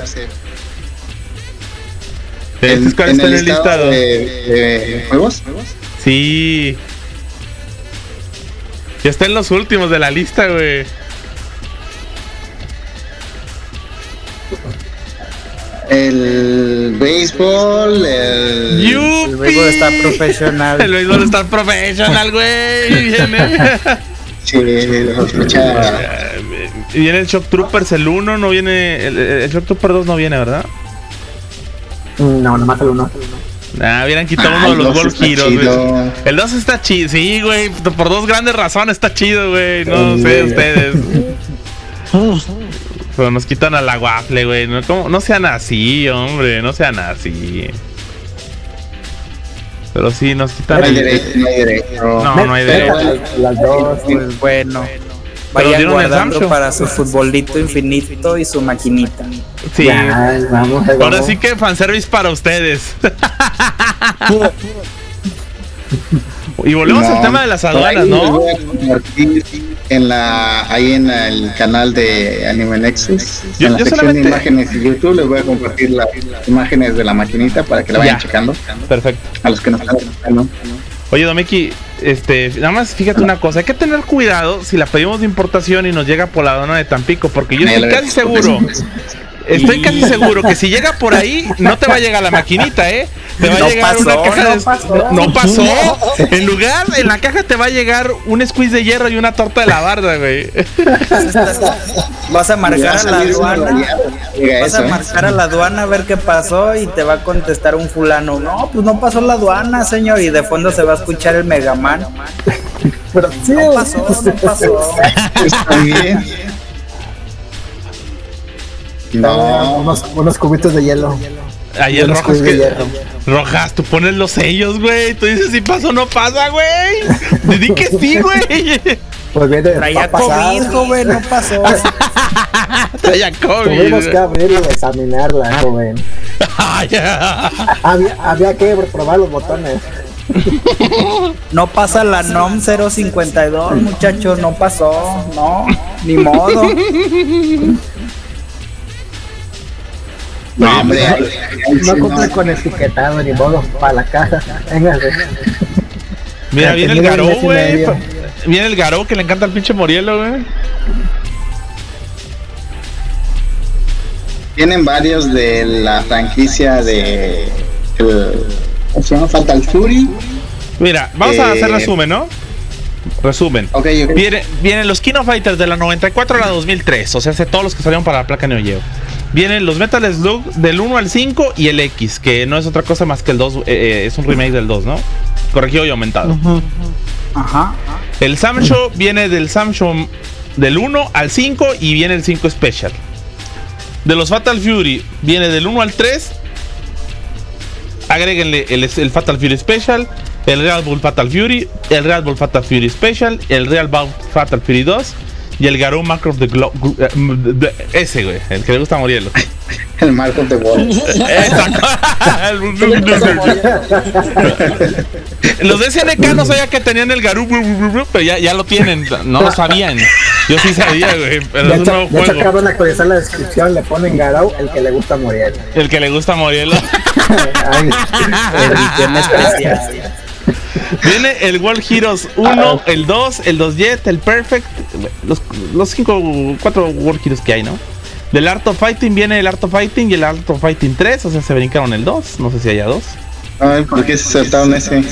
¿El, ¿Cuál está en el listado? De, de juegos? Sí. Ya está en los últimos de la lista, güey. El béisbol, el... ¡Yupi! El béisbol está profesional. El béisbol está profesional, güey. Viene. Sí, lo escuchaba. Viene el Shock Troopers, el uno, no viene... El, el Shock Troopers dos no viene, ¿verdad? No, nomás el uno. Ah, hubieran quitado ah, uno de los World Heroes, güey. El dos está chido, sí, güey. Por dos grandes razones está chido, güey. No sí, sé ustedes. Pero nos quitan a la waffle, güey. No, ¿cómo? No sean así, hombre. No sean así. Pero sí, nos quitan. No hay derecho, no hay derecho. No, no hay derecho. Las dos, pues bueno. Vayan guardando para su futbolito infinito y su maquinita. Sí, ya, vamos, vamos. Ahora sí que fanservice para ustedes. Y volvemos no, al tema de las aduanas, ¿no? Voy a compartir en la, ahí en el canal de Anime Nexus, yo, en la sección solamente... de imágenes de YouTube, les voy a compartir las imágenes de la maquinita para que la vayan ya. checando. Perfecto. A los que nos están escuchando. Oye, Domeki, este, nada más fíjate una cosa, hay que tener cuidado si la pedimos de importación y nos llega por la aduana de Tampico, porque yo estoy casi seguro, estoy casi seguro que si llega por ahí, no te va a llegar la maquinita, ¿eh? Te va a no llegar pasó, una caja no de... pasó. No pasó. En lugar, en la caja te va a llegar un squeeze de hierro y una torta de la barda, güey. Vas a marcar a la aduana. Vas a marcar a la aduana a ver qué pasó y te va a contestar un fulano. No, pues no pasó la aduana, señor. Y de fondo se va a escuchar el Mega Man. Pero sí, no pasó, no pasó. Está bien. No, unos, unos cubitos de hielo. Ahí el Rojas que... Rojas, tú pones los sellos, güey. Tú dices si pasa o no pasa, güey. Te di que sí, güey. Pues viene, traía COVID, joven, no pasó. Traía COVID. Tuvimos que abrirla y examinarla, joven. había, había que probar los botones. No pasa la N O M cero cincuenta y dos, muchachos, no pasó. No, ni modo. No, hombre, no cumple con etiquetado ni modo para la caja. Véngase. Mira, viene el Garou, güey. Viene el Garou que le encanta al pinche Morielo, güey. Tienen varios de la franquicia de. ¿Cómo se llama? Fatal Fury. Mira, vamos eh, a hacer resumen, ¿no? Resumen. Okay, okay. Viene, vienen los Kino Fighters de la noventa y cuatro a la dos mil tres. O sea, hace todos los que salieron para la placa Neo Geo. Vienen los Metal Slug del uno al cinco y el X, que no es otra cosa más que el dos, eh, es un remake del dos, ¿no? Corregido y aumentado. Uh-huh. Ajá. El Samsho viene del Samsho del uno al cinco y viene el cinco Special. De los Fatal Fury, viene del uno al tres. Agréguenle el, el Fatal Fury Special, el Real Bull Fatal Fury, el Real Bull Fatal Fury Special, el Real Bull Fatal Fury dos y el Garou Mark of the Globe. Ese, güey, el que le gusta a Morielo. El Mark of the World. Los de S N K no sabía que tenían el Garou, pero ya, ya lo tienen, no lo sabían. Yo sí sabía, güey, pero de es un hecho, nuevo de hecho, juego. acaban de actualizar la descripción, le ponen Garou, el que le gusta a Moriel. El que le gusta a Morielo. Ay, Edición especial. Viene el World Heroes uno, el dos, el dos Jet, el Perfect, los, los cinco, cuatro World Heroes que hay, ¿no? Del Art of Fighting viene el Art of Fighting y el Art of Fighting tres, o sea, se brincaron el dos, no sé si haya dos. Ay, ¿por qué se saltaron ese?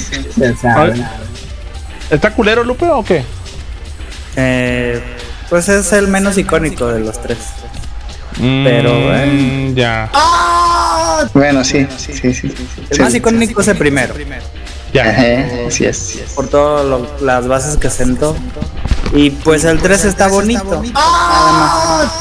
¿Está culero, Lupe, o qué? Eh, pues es el menos icónico de los tres. Mm, Pero, eh. ya. Bueno, sí, sí, sí. sí, El sí, más sí, icónico sí. es el primero. Ya. Ajá, así es. Por todas las bases que sentó. Y pues el tres está bonito. Nada más.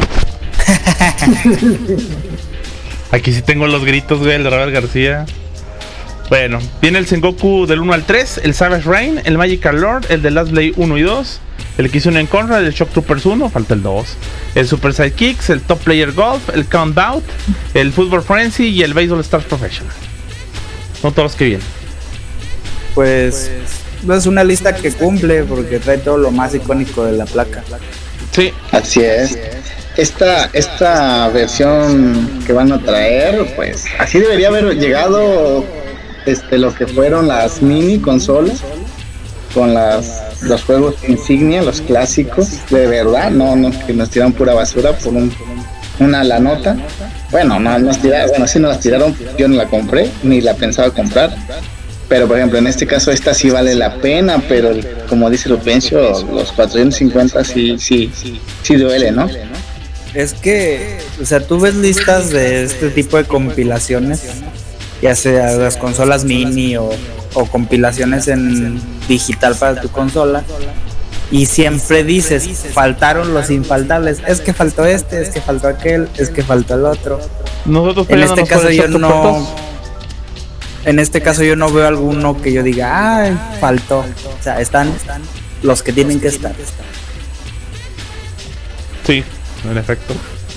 Aquí sí tengo los gritos, güey, el de Robert García. Bueno, viene el Sengoku del uno al tres, el Savage Rain, el Magical Lord, el de Last Blade uno y dos, el Kizune Conrad, el Shock Troopers uno, falta el dos, el Super Sidekicks, el Top Player Golf, el Countdown, el Football Frenzy y el Baseball Stars Professional. Son todos los que vienen. Pues es una lista que cumple porque trae todo lo más icónico de la placa. Sí, así es. Esta, esta versión que van a traer, pues así debería haber llegado este, lo que fueron las mini consolas con las, los juegos insignia, los clásicos, de verdad, no, no que nos tiraron pura basura por un, una la nota. Bueno, no nos tiraron, bueno, sí nos las tiraron, yo no la compré, ni la pensaba comprar. Pero por ejemplo, en este caso esta sí vale la pena, pero como dice Lupencio, los cuatrocientos cincuenta sí, sí, sí, sí duele, ¿no? Es que, o sea, tú ves listas de este tipo de compilaciones, ya sea las consolas mini o, o compilaciones en digital para tu consola, y siempre dices, faltaron los infaltables, es que faltó este, es que faltó aquel, es que faltó el otro. Nosotros en este caso yo no... En este caso yo no veo alguno que yo diga, ay, faltó. O sea, están los que tienen que estar. Sí, en efecto.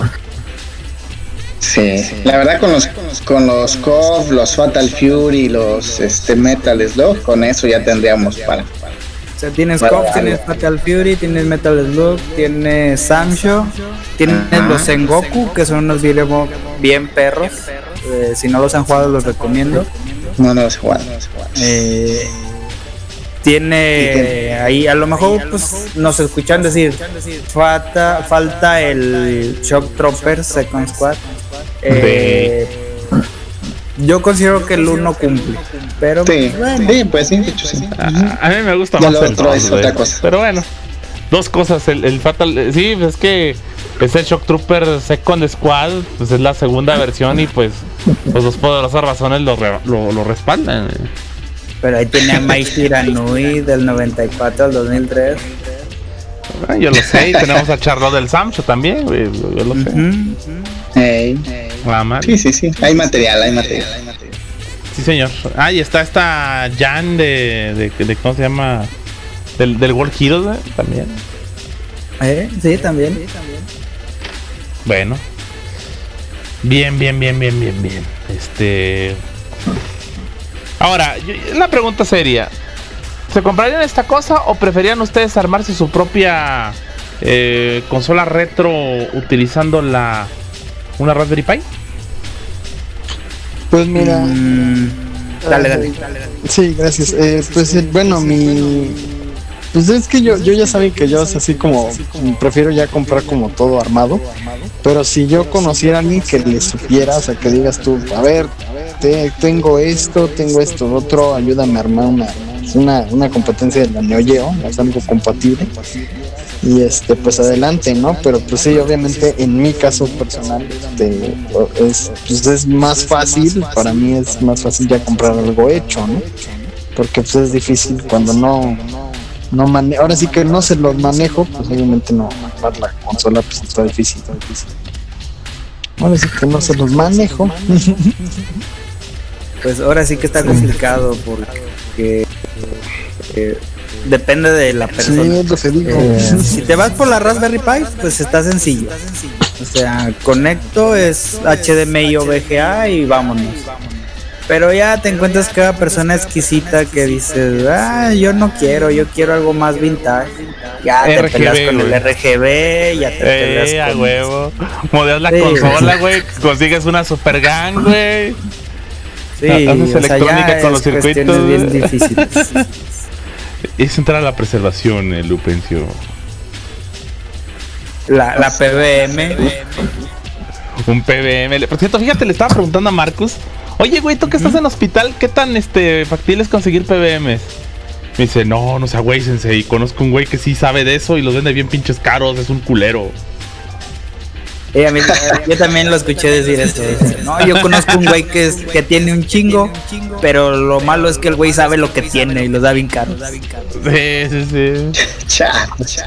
Sí, la verdad con los con los C O F, los Fatal Fury, los este Metal Slug, con eso ya tendríamos para. O sea, tienes C O F, tienes Fatal Fury, tienes Metal Slug, tienes Samsho, tienes uh-huh. los Sengoku, que son unos videos bien perros. Eh, si no los han jugado, los recomiendo. No, no los he jugado. No los he jugado. Eh, tiene ahí, a lo mejor pues nos escuchan decir, falta, falta el Shock Troopers Second Squad. Eh, yo considero que el uno cumple, pero sí, bueno. sí, pues sí, de hecho sí. A, a mí me gusta ya más el otro es otra cosa. Pero bueno, dos cosas, el, el Fatal, sí, es que ese Shock Trooper Second Squad, pues es la segunda versión y pues, pues dos poderosas razones lo, re, lo, lo respaldan. Pero ahí tiene a Mai Shiranui del noventa y cuatro al dos mil tres. Ah, yo lo sé, y tenemos a Charlotte del Samsho también, güey, yo lo sé. Uh-huh. Hey. Ah, sí, sí, sí, hay material, hay material, hay material. Sí, señor. Ah, y está esta Jan de, de, de ¿cómo se llama? Del, del World Heroes, ¿eh? También. ¿Eh? Sí, también. Sí, también. Bueno. Bien, bien, bien, bien, bien, bien. Este... Ahora, yo, la pregunta sería, ¿se comprarían esta cosa o preferían ustedes armarse su propia eh, consola retro utilizando la una Raspberry Pi? Pues mira, mm, dale, dale, dale, dale. Sí, gracias. Eh, pues eh, bueno, mi pues es que yo yo ya saben que yo es así como prefiero ya comprar como todo armado, pero si yo conociera a alguien que le supiera, o sea, que digas tú, a ver, te, tengo esto, tengo esto, otro, ayúdame a armar una una, una competencia de la Neo Geo, es algo compatible. Y este, pues adelante, ¿no? Pero pues sí, obviamente en mi caso personal, este, es, pues es más fácil, para mí es más fácil ya comprar algo hecho, ¿no? Porque pues es difícil cuando no, no mane- ahora sí que no se los manejo, pues obviamente no, armar la consola pues está difícil, está difícil. Ahora sí que no se los manejo. Pues ahora sí que está complicado porque eh, depende de la persona. Sí, es lo que digo. Eh, si te vas por la Raspberry Pi, pues está sencillo. O sea, conecto es H D M I o V G A y vámonos. Pero ya te encuentras cada persona exquisita que dices, ah, yo no quiero, yo quiero algo más vintage. Ya te R G B, peleas con güey. el R G B, ya te Eh, peleas a con... huevo. Modeas la Sí, consola, güey. Consigues una super gang, güey. Sí, Haces o sea, electrónica ya con es los circuitos. cuestiones bien difíciles. Es entrar a la preservación, el Lupencio. La, la P B M. Un P B M. Por cierto, fíjate, le estaba preguntando a Marcus. Oye, güey, tú que estás en hospital, ¿qué tan este factible es conseguir P B Ms? Me dice, no, no sea güey, sensei. Conozco un güey que sí sabe de eso y los vende bien pinches caros. Es un culero. Eh, a mí, yo también lo escuché decir eso. No, yo conozco un güey que, es, que tiene un chingo, pero lo malo es que el güey sabe lo que tiene y los da bien caros. Sí, sí, sí. Cha, cha.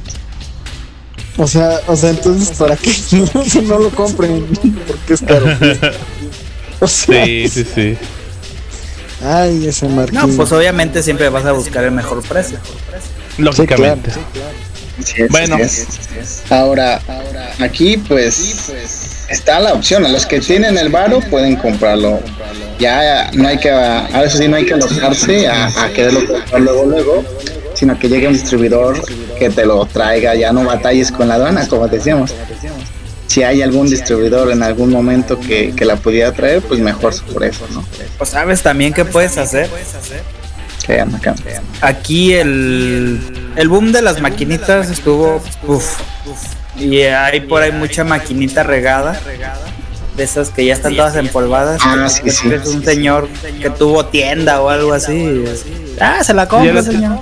O sea, o sea, entonces ¿para qué no lo compren? Porque es caro. O sea, Sí, sí, sí. ay, ese Marquín. No, pues obviamente siempre vas a buscar el mejor precio. Lógicamente. Sí, es, Bueno. sí, es, sí, es. Ahora, ahora, aquí pues está la opción. A los que tienen el varo pueden comprarlo. Ya no hay que, a eso sí, no hay que alocarse a, a quererlo comprar luego, luego, sino que llegue un distribuidor que te lo traiga. Ya no batalles con la aduana, como decíamos. Si hay algún distribuidor en algún momento que, que la pudiera traer, pues mejor por eso, ¿no? O sabes también qué puedes hacer. Que anda acá. Aquí el, el boom de las maquinitas estuvo, uff, y hay por ahí mucha maquinita regada, de esas que ya están todas empolvadas. Ah, sí, sí. Es un señor que tuvo tienda o algo así. Ah, se la compra, señor.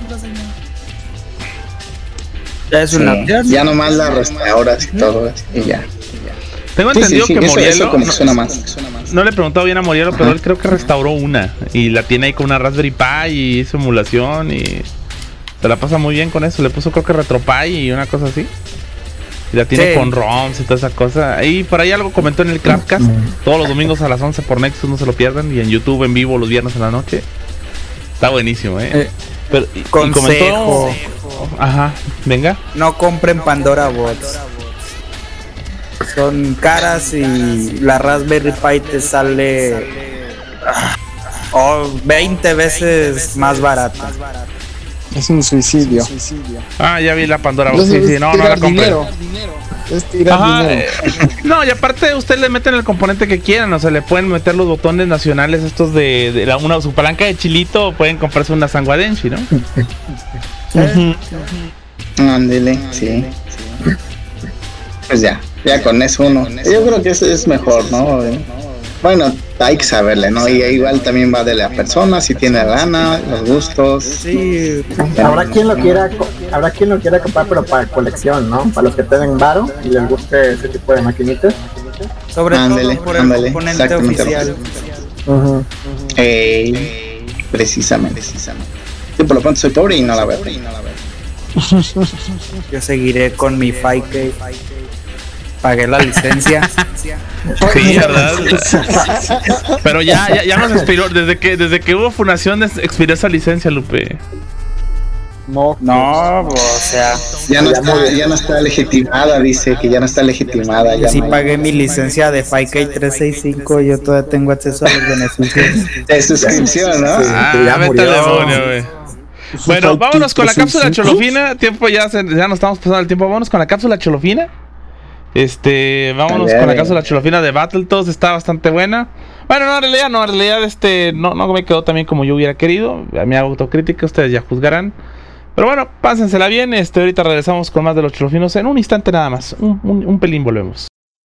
Ya es una Sí, opción. ya nomás la restauras y todo, y ya. Tengo Sí, entendido sí, sí, que eso- Morielo. eso como que no, suena más. no le he preguntado bien a Morielo, pero él creo que restauró una. Y la tiene ahí con una Raspberry Pi y hizo emulación. Y se la pasa muy bien con eso. Le puso creo que RetroPie y una cosa así. Y la tiene Sí. con ROMs y toda esa cosa. Y por ahí algo comentó en el Craftcast. Todos los domingos a las once por Nexus, no se lo pierdan. Y en YouTube en vivo los viernes en la noche. Está buenísimo, eh. Eh, Pero, y, y consejo. comentó. Ajá, venga. No compren Pandora Bots. Son caras y la Raspberry Pi te sale ah, oh, veinte veces más barata. Es un suicidio. Ah, ya vi la Pandora. Entonces, Sí, sí, es no, no tirar la compré. dinero. Es tirar Ajá, dinero. eh, no, y aparte usted le meten el componente que quieran, o sea, le pueden meter los botones nacionales estos de, de la, una su palanca de chilito, o pueden comprarse una sanguadenchi, ¿no? Ujú. Ándele, sí. Pues ya, ya con eso uno. Yo creo que eso es mejor, ¿no? Bueno, hay que saberle, ¿no? Y igual también va de la persona, si tiene lana, los gustos. Sí, Habrá quien lo quiera, co- habrá quien lo quiera comprar, pero para colección, ¿no? Para los que tengan varo y les guste ese tipo de maquinitas. sobre Ándele, todo por el ándele, componente exactamente. oficial. Ujú. Ey, precisamente, precisamente. Yo por lo pronto soy pobre y no la veo. Yo seguiré con mi cinco K. Pagué la licencia. Sí, ¿verdad? Pero ya, ya, ya nos expiró, desde que, desde que hubo fundación des- expiró esa licencia, Lupe. No, No, o sea, Ya no está, ya no está legitimada, dice que ya no está legitimada. yo Ya sí no hay- pagué mi licencia de cinco K trescientos sesenta y cinco. Yo todavía tengo acceso a los beneficios. de suscripción, ¿no? Ah, ya vete murió. al demonio, güey. Bueno, vámonos con la cápsula cholofina. Tiempo ya, se- ya nos estamos pasando el tiempo. Vámonos con la cápsula cholofina. Este, vámonos Dale, con la dale. cápsula cholofina de Battletoads. Está bastante buena. Bueno, no, en realidad no, en realidad este no, no me quedó también como yo hubiera querido. A mi autocrítica, ustedes ya juzgarán. Pero bueno, pásensela bien. Este, ahorita regresamos con más de los cholofinos en un instante nada más. Un, un, un pelín volvemos.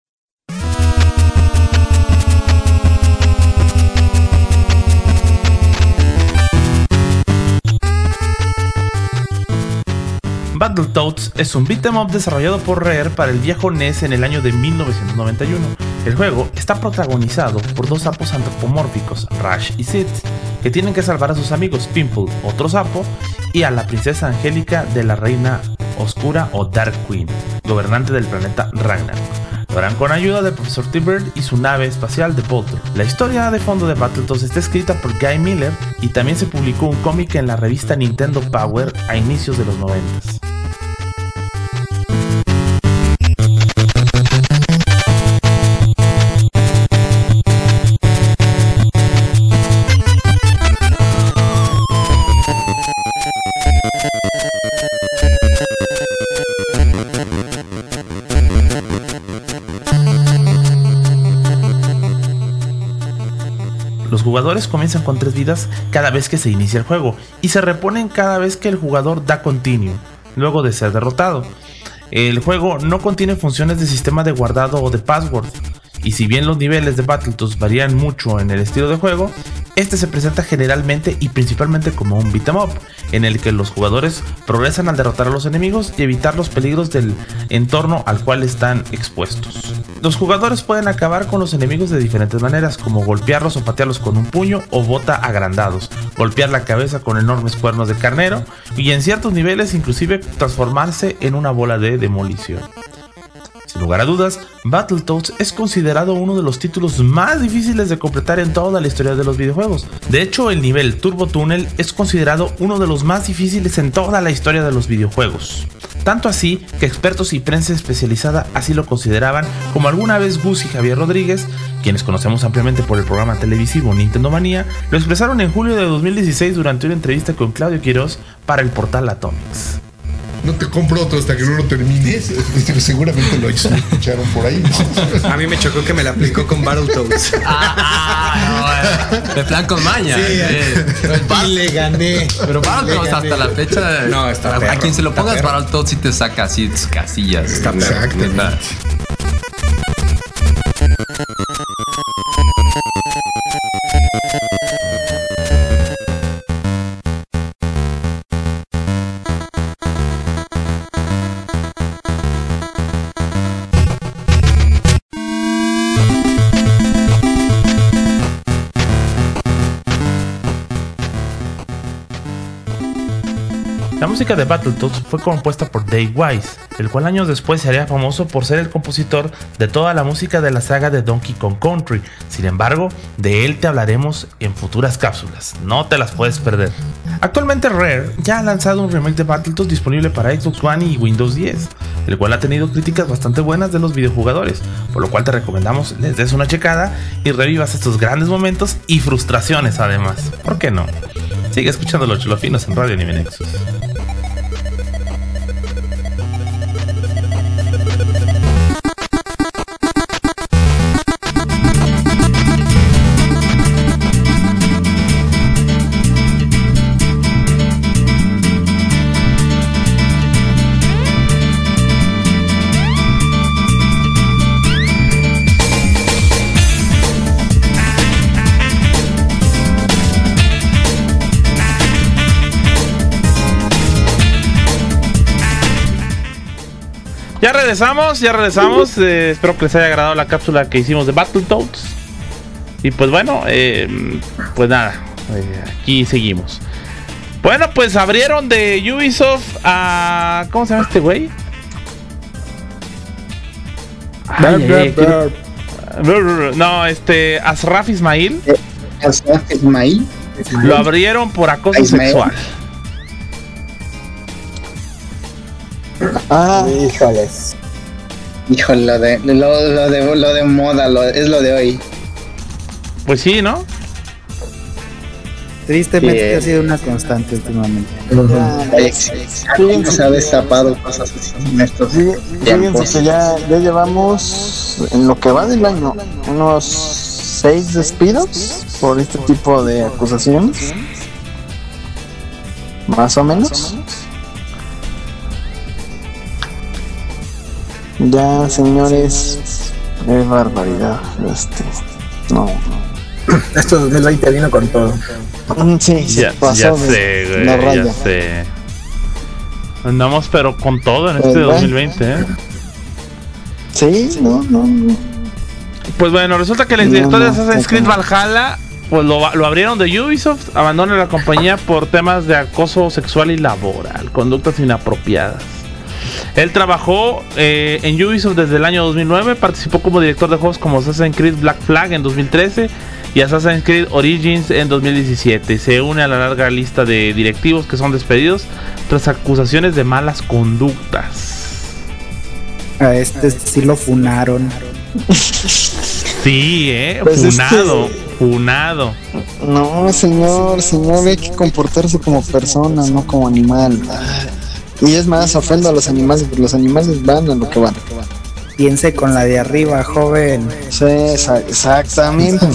Battletoads es un beat'em up desarrollado por Rare para el viejo N E S en el año de mil novecientos noventa y uno. El juego está protagonizado por dos sapos antropomórficos, Rush y Sid, que tienen que salvar a sus amigos Pimple, otro sapo, y a la princesa Angélica de la reina oscura o Dark Queen, gobernante del planeta Ragnarok. Lo harán con ayuda del profesor T-Bird y su nave espacial de Boulder. La historia de fondo de Battletoads está escrita por Guy Miller y también se publicó un cómic en la revista Nintendo Power a inicios de los noventas. Los jugadores comienzan con tres vidas cada vez que se inicia el juego y se reponen cada vez que el jugador da continue, luego de ser derrotado. El juego no contiene funciones de sistema de guardado o de password, y si bien los niveles de Battletoads varían mucho en el estilo de juego, este se presenta generalmente y principalmente como un beat 'em up, en el que los jugadores progresan al derrotar a los enemigos y evitar los peligros del entorno al cual están expuestos. Los jugadores pueden acabar con los enemigos de diferentes maneras, como golpearlos o patearlos con un puño o bota agrandados, golpear la cabeza con enormes cuernos de carnero y en ciertos niveles inclusive transformarse en una bola de demolición. Sin lugar a dudas, Battletoads es considerado uno de los títulos más difíciles de completar en toda la historia de los videojuegos. De hecho, el nivel Turbo Tunnel es considerado uno de los más difíciles en toda la historia de los videojuegos. Tanto así que expertos y prensa especializada así lo consideraban, como alguna vez Gus y Javier Rodríguez, quienes conocemos ampliamente por el programa televisivo Nintendo Manía, lo expresaron en julio de dos mil dieciséis durante una entrevista con Claudio Quiroz para el portal Atomics. No te compro otro hasta que no lo termines. Seguramente lo escucharon por ahí, ¿no? A mí me chocó que me la aplicó con Battletoads. Ah, no, de plan con maña. Sí, eh. y le gané. Pero Battletoads hasta la fecha. No, está a, perro, a quien se lo pongas perro. Battletoads sí te saca así tus casillas. Está Exactamente. La música de Battletoads fue compuesta por Dave Wise, el cual años después se haría famoso por ser el compositor de toda la música de la saga de Donkey Kong Country. Sin embargo, de él te hablaremos en futuras cápsulas, no te las puedes perder. Actualmente Rare ya ha lanzado un remake de Battletoads disponible para Xbox One y Windows diez, el cual ha tenido críticas bastante buenas de los videojugadores, por lo cual te recomendamos les des una checada y revivas estos grandes momentos y frustraciones además. ¿Por qué no? Sigue escuchando Los Cholofinos en Radio Anime Nexus. Ya regresamos, ya regresamos. Eh, espero que les haya agradado la cápsula que hicimos de Battletoads. Y pues bueno, eh, pues nada, eh, aquí seguimos. Bueno, pues abrieron de Ubisoft a... ¿Cómo se llama este güey? Ay, ay, ay, no, este... Asraf Ismail. Asraf Ismail. Lo abrieron por acoso Ismael. sexual. Ah, híjoles. Híjole, lo de, lo, lo de, lo de moda, lo, es lo de hoy. Pues sí, ¿no? Tristemente Sí. ha sido una constante últimamente. Oye, sí, se ha destapado cosas así en estos Fíjense tiempos. que ya, ya llevamos, en lo que va del año, unos seis despidos por este tipo de acusaciones. Más o menos. Ya, señores, es barbaridad. Este, no. Esto dos mil veinte vino con todo. Sí, se Ya, pasó ya de sé, güey, la ya raya. sé. Andamos pero con todo en este Pues, dos mil veinte, ¿eh? Sí, no, no, no. Pues bueno, resulta que el No, director de no, Assassin's Creed no. Valhalla pues lo, lo abrieron de Ubisoft, abandona la compañía por temas de acoso sexual y laboral, conductas inapropiadas. Él trabajó eh, en Ubisoft desde el año dos mil nueve, participó como director de juegos como Assassin's Creed Black Flag en dos mil trece y Assassin's Creed Origins en dos mil diecisiete. Se une a la larga lista de directivos que son despedidos tras acusaciones de malas conductas. A este sí lo funaron. Sí, eh, Pues es funado, que- funado. No, señor, señor, hay que comportarse como persona, no como animal. Y es más, ofendo a los animales, porque los animales van a lo que van. Piense con la de arriba, joven. Sí, exa- exactamente.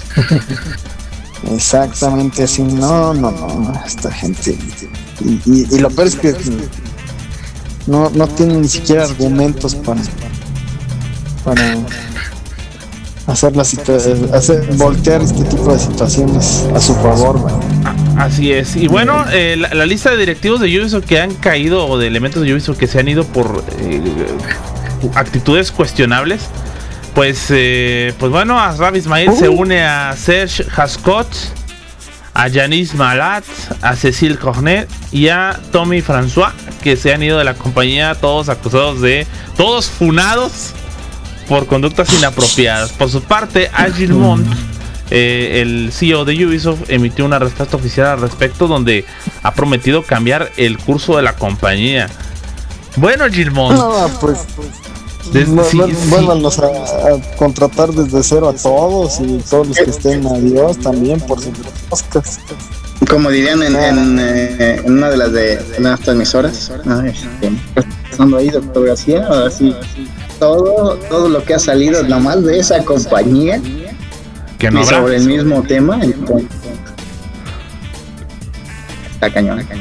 Exactamente así. No, no, no, esta gente. Y, y, y lo peor es que no, no tienen ni siquiera argumentos para, para hacer, la situa- hacer voltear este tipo de situaciones a su favor, güey. Así es. Y bueno, eh, la, la lista de directivos de Ubisoft que han caído, o de elementos de Ubisoft que se han ido por eh, actitudes cuestionables. Pues, eh, pues bueno, Asraf Ismail uh. se une a Serge Hascot, a Yanis Malat, a Cécile Cornet y a Tommy François, que se han ido de la compañía, todos acusados de, todos funados por conductas inapropiadas. Por su parte, Agile Mont, eh, el C E O de Ubisoft, emitió una respuesta oficial al respecto, donde ha prometido cambiar el curso de la compañía. Bueno, Gilmont. No, pues, pues Des, no, sí, no, sí. Vuélvanos a, a contratar desde cero a todos y todos los que estén, adiós también por sus podcast. Como dirían en, en, eh, en una de las de las transmisoras, ¿no? Este, pasando ahí, doctor García, ahora sí, todo, todo lo que ha salido nomás de esa compañía que no y habrá. sobre el mismo tema, entonces, está cañón, está cañón.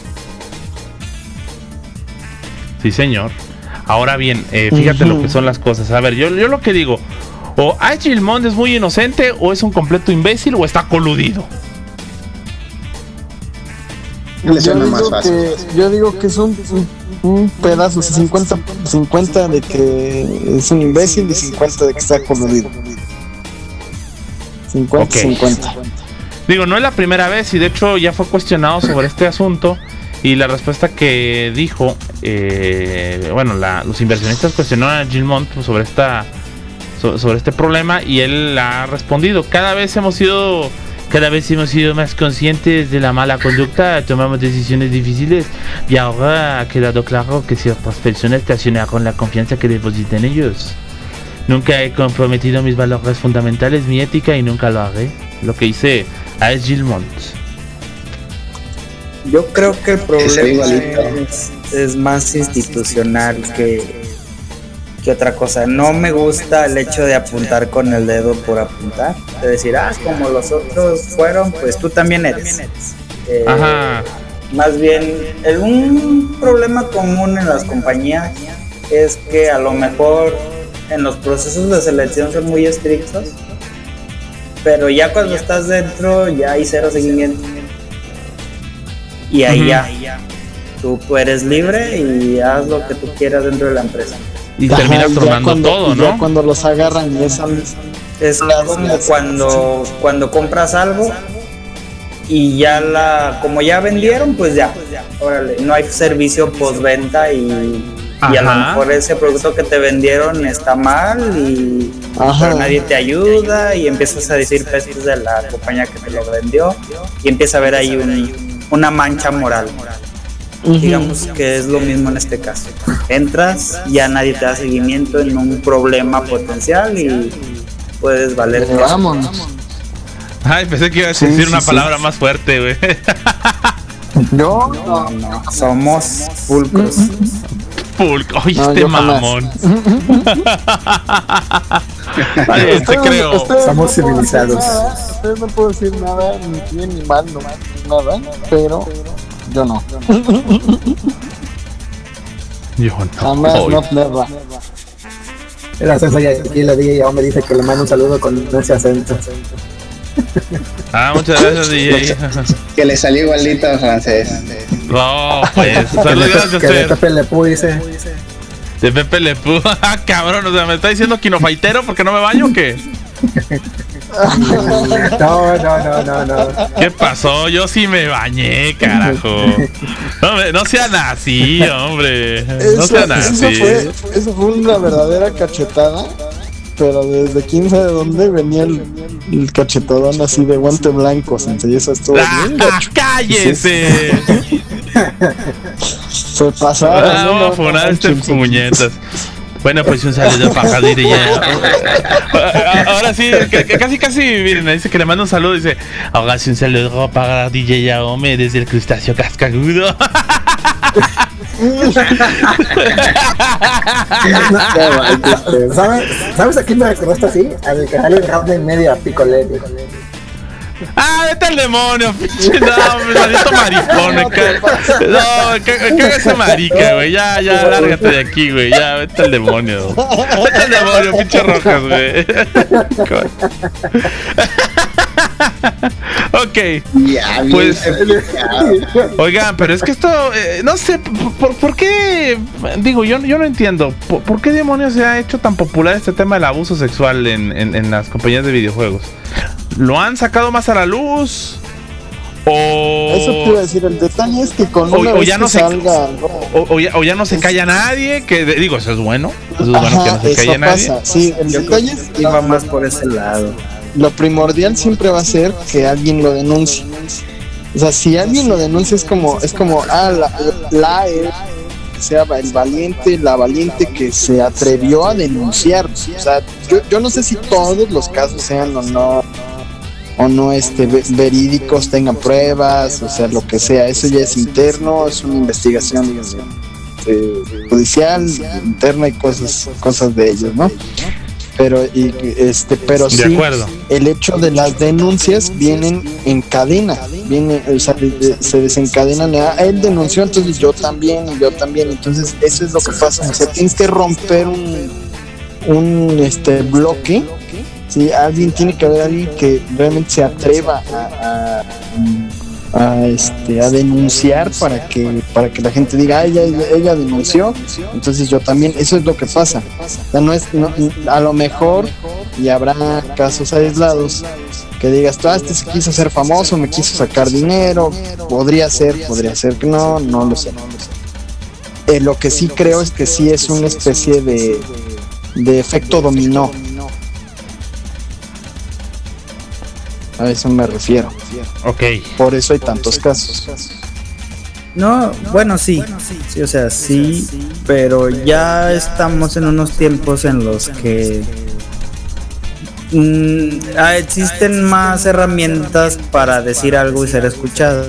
Sí, señor. Ahora bien, eh, fíjate uh-huh. lo que son las cosas. A ver, yo, yo lo que digo, o Agile Mont es muy inocente, o es un completo imbécil, o está coludido. Yo digo, que, yo digo que es un, un, un pedazo, cincuenta, cincuenta de que es un imbécil y cincuenta de que está coludido. cincuenta, okay. cincuenta. Digo, no es la primera vez, y de hecho ya fue cuestionado sobre este asunto. Y la respuesta que dijo, eh, bueno, la, los inversionistas cuestionaron a Gilmont sobre esta, so, sobre este problema, y él ha respondido: cada vez hemos sido, cada vez hemos sido más conscientes de la mala conducta, tomamos decisiones difíciles, y ahora ha quedado claro que ciertas personas traicionaron la confianza que deposité en ellos. Nunca he comprometido mis valores fundamentales, mi ética, y nunca lo haré. Lo que dice a Gilmont. Yo creo que el problema es, es más institucional que, que otra cosa. No me gusta el hecho de apuntar con el dedo por apuntar. De decir, ah, como los otros fueron, pues tú también eres. Eh, Ajá. Más bien, el, un problema común en las compañías es que a lo mejor en los procesos de selección son muy estrictos, pero ya cuando estás dentro ya hay cero seguimiento. Y ahí uh-huh. ya, tú eres libre y haz lo que tú quieras dentro de la empresa. Y terminas tronando todo, ¿no? Ya cuando los agarran y esa es como cuando, cuando compras algo y ya la, como ya vendieron, pues ya, órale, no hay servicio postventa y, y a lo mejor ese producto que te vendieron está mal y pero nadie te ayuda y empiezas a decir pestes de la compañía que te lo vendió y empieza a haber ahí un una mancha moral. Uh-huh. Digamos que es lo mismo en este caso. Entras, ya nadie te da seguimiento en un problema potencial y puedes valer. Vámonos. Ay, pensé que iba a decir sí, una sí, palabra sí. más fuerte, güey. No, no, no. Somos pulcros. Pulcro. Oye, no, este mamón. Ay, te creo. Ustedes somos no civilizados. Ustedes no puedo decir nada, ni bien ni mal, no, nada, pero yo no. Yo no. Jamás, no, never. La César ya aquí la D J me dice que le mando un saludo con ese acento. Ah, muchas gracias, D J. Que le salió igualito a francés. No, pues, saludos, gracias. Que de Pepe Le Pew dice. De Pepe Le Pew, cabrón, o sea, ¿me está diciendo quinofaitero porque no me baño o qué? No, no, no, no, no. ¿Qué pasó? Yo sí me bañé, carajo. No, me- no sean así, hombre. No Eso, sean eso así. fue, eso fue una verdadera cachetada, pero desde quién sabe dónde venía el, el cachetadón así de guante blanco, sensei, eso estuvo ¡Ah, bien gacho. cállese! Se pasaron. Ah, no, vamos a no, funar no, este manchen, puñetas. Bueno, pues un saludo para Jadir ya. Ahora sí, que- que casi casi, miren, dice que le manda un saludo, dice, ahora sí un saludo para D J Yaome desde el crustáceo cascagudo. ¿Sabes, ¿Sabes a quién me recordaste así? Al que sale el rap de media picolete. Ah, vete al demonio, pinche. No, hombre, maldito maricón, me caga. No, me caga me caga ese marica, güey. Ya, ya, lárgate de aquí, güey. Ya, vete al demonio. Vete al demonio, pinche Rojas, güey. Ok. Ya, bien Pues, explicado. oigan, pero es que esto, eh, no sé, por, por qué, digo, yo, yo no entiendo, por, por qué demonios se ha hecho tan popular este tema del abuso sexual en, en, en las compañías de videojuegos. ¿Lo han sacado más a la luz? O... Eso te iba a decir, el detalle es que con O, una o vez ya no que se, salga algo, o, o ya, o ya no se calla nadie, que de- digo, eso es bueno, eso es bueno ajá, que no se eso calle nadie. pasa. Sí, el Yo detalle creo es que iba más por ese lado. lo primordial siempre va a ser que alguien lo denuncie. O sea, si alguien lo denuncia es como, es como, ah, la, la eh, que sea el valiente, la valiente que se atrevió a denunciar. O sea, yo, yo no sé si todos los casos sean o no, o no este ve- verídicos, tengan pruebas, o sea, lo que sea. Eso ya es interno, es una investigación eh, judicial, interna y cosas, cosas de ellos, ¿no? Pero y este pero De sí acuerdo. el hecho de las denuncias vienen en cadena, viene, o sea, de- de- se desencadenan, ah, él denunció, entonces yo también y yo también, entonces eso es lo que pasa, o sea, tienes que romper un un este bloque, sí, alguien tiene que haber alguien que realmente se atreva a, a, a, este a denunciar para que para que la gente diga, ah, ella, ella, ella denunció, entonces yo también. Eso es lo que pasa. O sea, no es no- a lo mejor, y habrá casos aislados que digas, tú, ah, este se quiso ser famoso, me quiso sacar dinero, podría ser, podría ser que no, no lo sé. Eh, lo que sí creo es que sí es una especie de, de efecto dominó. A eso me refiero. Ok. Por eso hay tantos casos. No, bueno, sí, sí, o sea, sí, pero ya estamos en unos tiempos en los que mm, ah, existen más herramientas para decir algo y ser escuchado.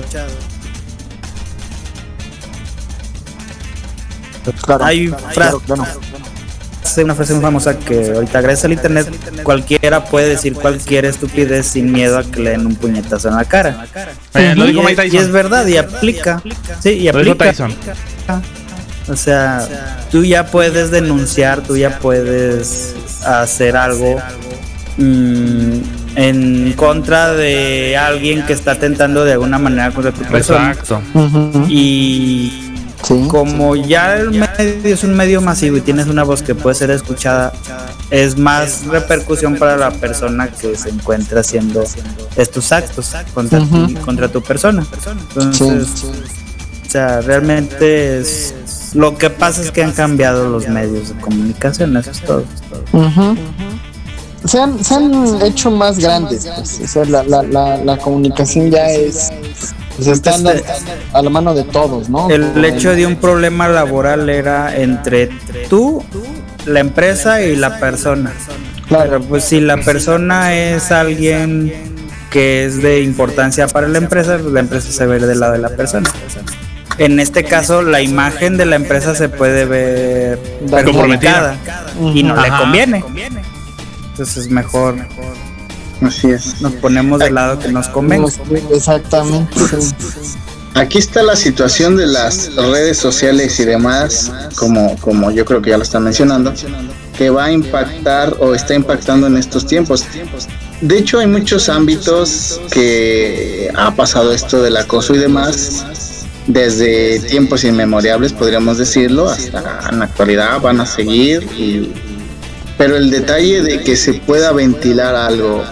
Claro, Hay claro, frases, claro. una frase muy famosa que ahorita gracias al internet cualquiera puede decir cualquier estupidez sin miedo a que le den un puñetazo en la cara. Eh, lo Y dijo es- Mike y Tyson. es verdad y aplica. Sí, y Lo dijo aplica. Tyson. O sea, tú ya puedes denunciar, tú ya puedes hacer algo mm, en contra de alguien que está tentando de alguna manera contra tu persona. Exacto. Y como ya el medio es un medio masivo y tienes una voz que puede ser escuchada, es más repercusión para la persona que se encuentra haciendo estos actos contra Ujú. ti, contra tu persona. Entonces, o sea, realmente es lo que pasa es que han cambiado los medios de comunicación, eso es todo. Ujú. Se han, se han hecho más grandes, pues. O sea, la, la, la, la comunicación ya es, pues está a, a la mano de todos, ¿no? El hecho de un problema laboral era entre tú, la empresa y la persona. Claro, pues si la persona es alguien que es de importancia para la empresa, pues la empresa se ve del lado de la persona. En este caso, la imagen de la empresa se puede ver perjudicada y no le Ajá. conviene. Entonces mejor Así es. nos ponemos del lado que nos convenga. Exactamente. Aquí está la situación de las redes sociales y demás, como, como yo creo que ya lo están mencionando, que va a impactar o está impactando en estos tiempos. De hecho, hay muchos ámbitos que ha pasado esto del acoso y demás, desde tiempos inmemorables, podríamos decirlo, hasta en la actualidad van a seguir. Y, pero el detalle de que se pueda ventilar algo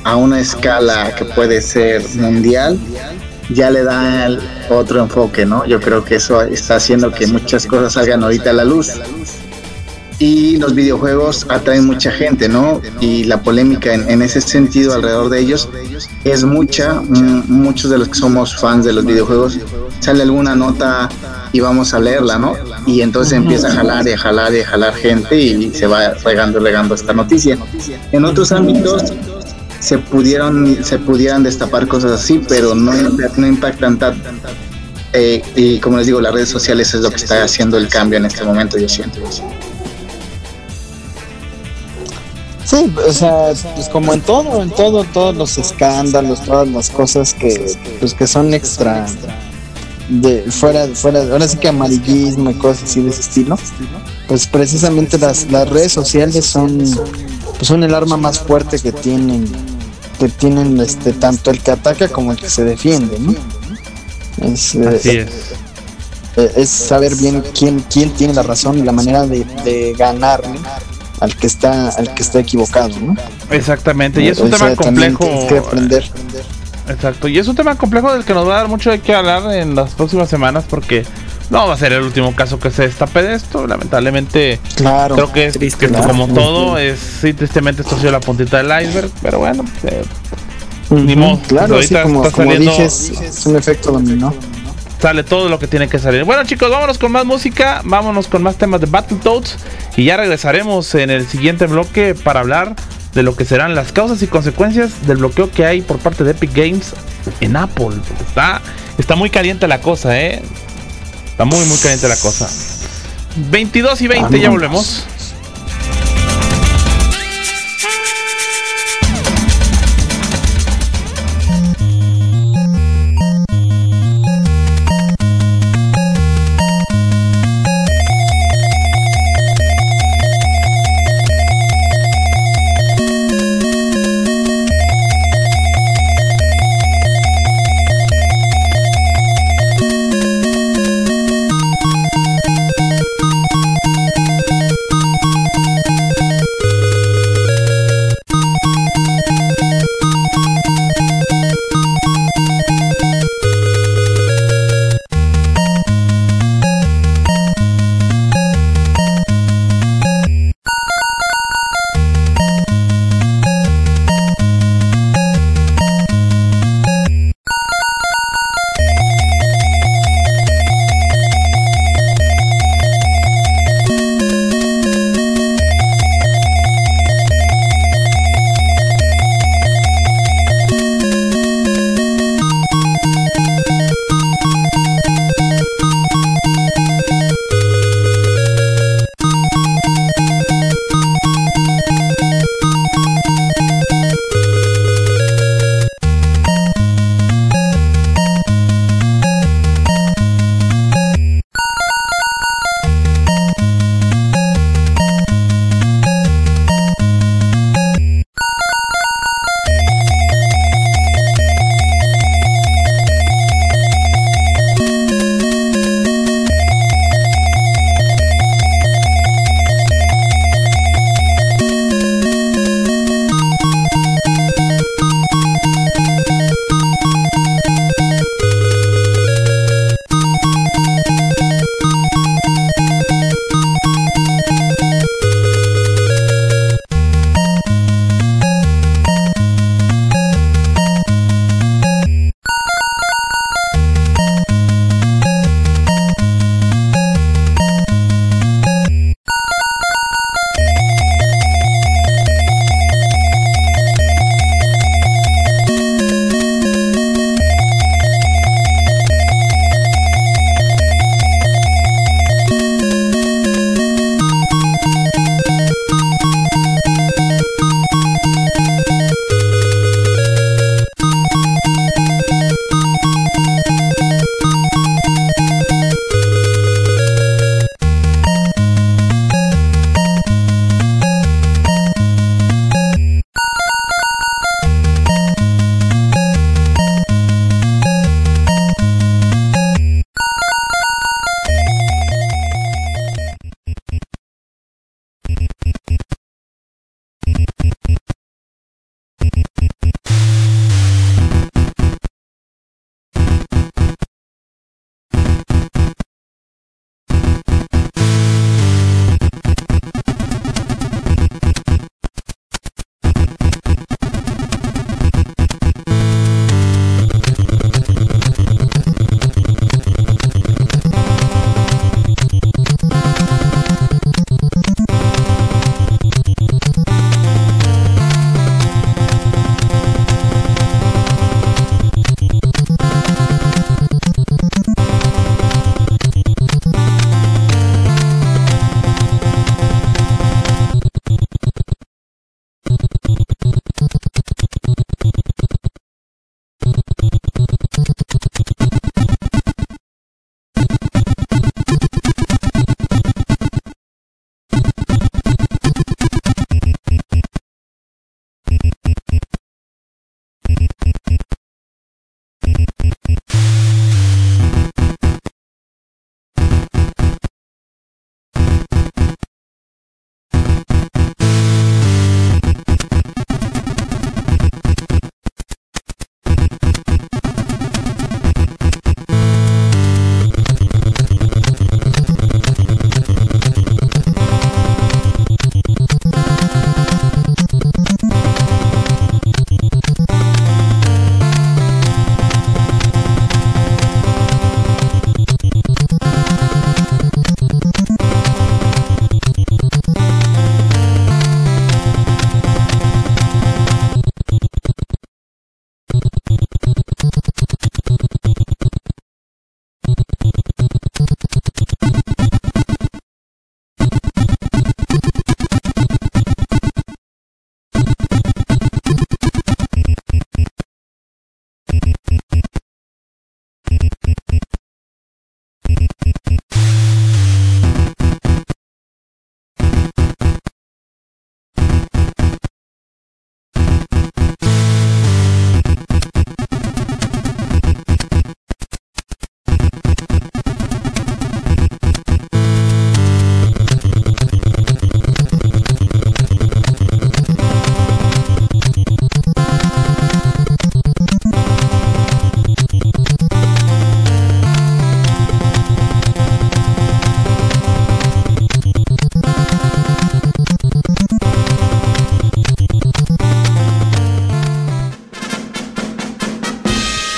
a una escala que puede ser mundial, ya le da el otro enfoque, ¿no? Yo creo que eso está haciendo que muchas cosas salgan ahorita a la luz. Y los videojuegos atraen mucha gente, ¿no? Y la polémica en, en ese sentido alrededor de ellos es mucha. M- muchos de los que somos fans de los videojuegos, sale alguna nota y vamos a leerla, ¿no? Y entonces empieza a jalar y a jalar y a jalar gente y se va regando y regando esta noticia. En otros ámbitos se pudieron se pudieran destapar cosas así, pero no, no impactan tanto. Eh, y como les digo, las redes sociales es lo que está haciendo el cambio en este momento, yo siento. Sí, o sea, pues como en todo, en todo, todos los escándalos, todas las cosas que, pues que son extra, de fuera, fuera, ahora sí que amarillismo y cosas así de ese estilo, pues precisamente las, las redes sociales son, pues son el arma más fuerte que tienen, que tienen este tanto el que ataca como el que se defiende, ¿no? Es, Así eh, es. es saber bien quién, quién tiene la razón y la manera de, de ganar, ¿no? al que está al que está equivocado, ¿no? Exactamente, y es un o tema sea, complejo. Tienes que aprender. Exacto, y es un tema complejo del que nos va a dar mucho de qué hablar en las próximas semanas, porque no va a ser el último caso que se destape de esto, lamentablemente. Claro, creo que, es, triste, que claro. como todo es, sí, tristemente esto ha sido la puntita del iceberg, pero bueno, eh, uh-huh. ni modo. Claro, Ahorita sí, como, está como saliendo, dije, es, es un efecto dominó. Sale todo lo que tiene que salir. Bueno, chicos, vámonos con más música, vámonos con más temas de Battletoads y ya regresaremos en el siguiente bloque para hablar de lo que serán las causas y consecuencias del bloqueo que hay por parte de Epic Games en Apple. Está, está muy caliente la cosa, eh. Está muy, muy caliente la cosa. veintidós y veinte, ya volvemos.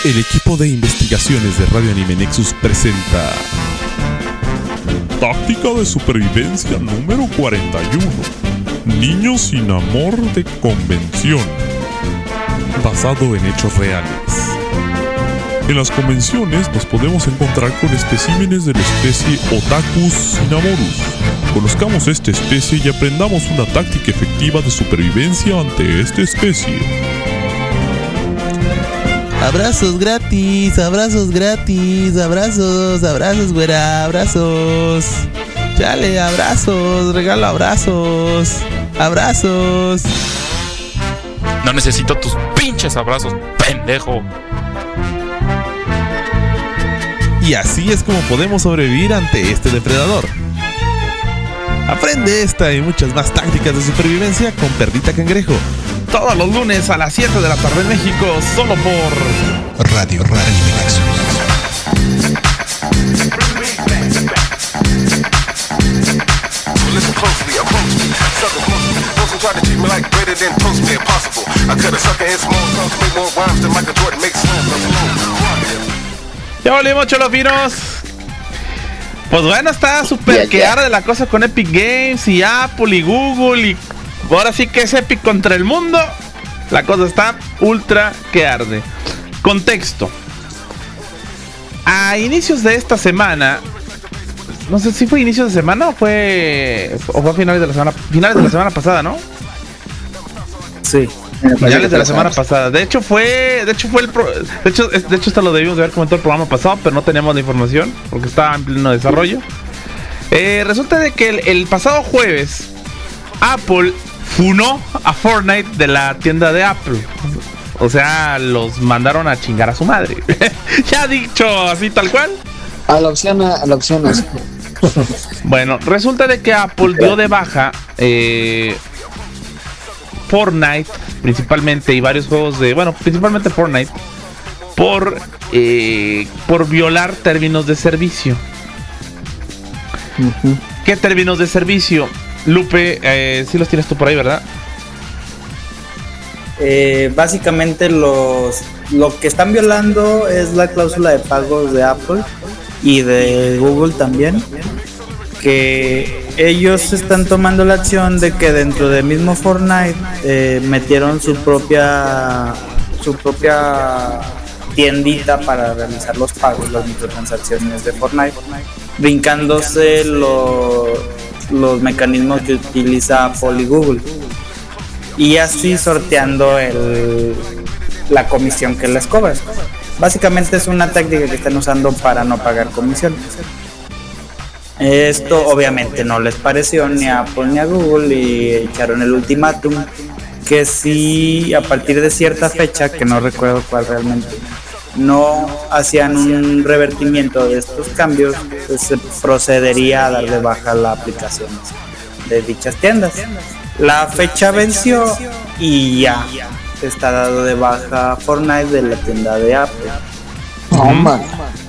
El equipo de investigaciones de Radio Anime Nexus presenta Táctica de supervivencia número cuarenta y uno. Niños sin amor de convención. Basado en hechos reales. En las convenciones nos podemos encontrar con especímenes de la especie Otakus Cinnamorus. Conozcamos esta especie y aprendamos una táctica efectiva de supervivencia ante esta especie. Abrazos gratis, abrazos gratis, abrazos, abrazos, güera, abrazos. Chale, abrazos, regalo abrazos, abrazos. No necesito tus pinches abrazos, pendejo. Y así es como podemos sobrevivir ante este depredador. Aprende esta y muchas más tácticas de supervivencia con Perlita Cangrejo. Todos los lunes a las siete de la tarde en México, solo por Radio Anime Nexus. Ya volvimos, cholofinos. Pues bueno, está súper que arde la cosa con Epic Games y Apple y Google y ahora sí que es Epic contra el mundo. La cosa está ultra que arde. Contexto. A inicios de esta semana, no sé si fue inicios de semana o fue o fue a finales de la semana, finales de la semana pasada, ¿no? Sí. Finales de la semana pasada. De hecho fue, de hecho fue el pro, de hecho, de hecho esto lo debimos de haber comentado el programa pasado, pero no teníamos la información porque estaba en pleno desarrollo. Eh, resulta de que el, el pasado jueves Apple funó a Fortnite de la tienda de Apple. O sea, los mandaron a chingar a su madre. Ya dicho así tal cual. A la opción a, a la opción así. Bueno, resulta de que Apple dio de baja eh, Fortnite principalmente y varios juegos de, bueno, principalmente Fortnite por eh, por violar términos de servicio. Uh-huh. ¿Qué términos de servicio? Lupe, eh, sí los tienes tú por ahí, ¿verdad? Eh, básicamente los lo que están violando es la cláusula de pagos de Apple y de Google también, que ellos están tomando la acción de que dentro del mismo Fortnite eh, metieron su propia su propia tiendita para realizar los pagos, las microtransacciones de Fortnite, brincándose los los mecanismos que utiliza Apple y Google, y así sorteando el, la comisión que les cobran. Básicamente es una táctica que están usando para no pagar comisión. Esto obviamente no les pareció ni a Apple ni a Google y echaron el ultimátum que si a partir de cierta fecha, que no recuerdo cuál realmente, no hacían un revertimiento de estos cambios, pues se procedería a dar de baja la aplicación de dichas tiendas. La fecha venció y ya está dado de baja Fortnite de la tienda de Apple. Oh, man.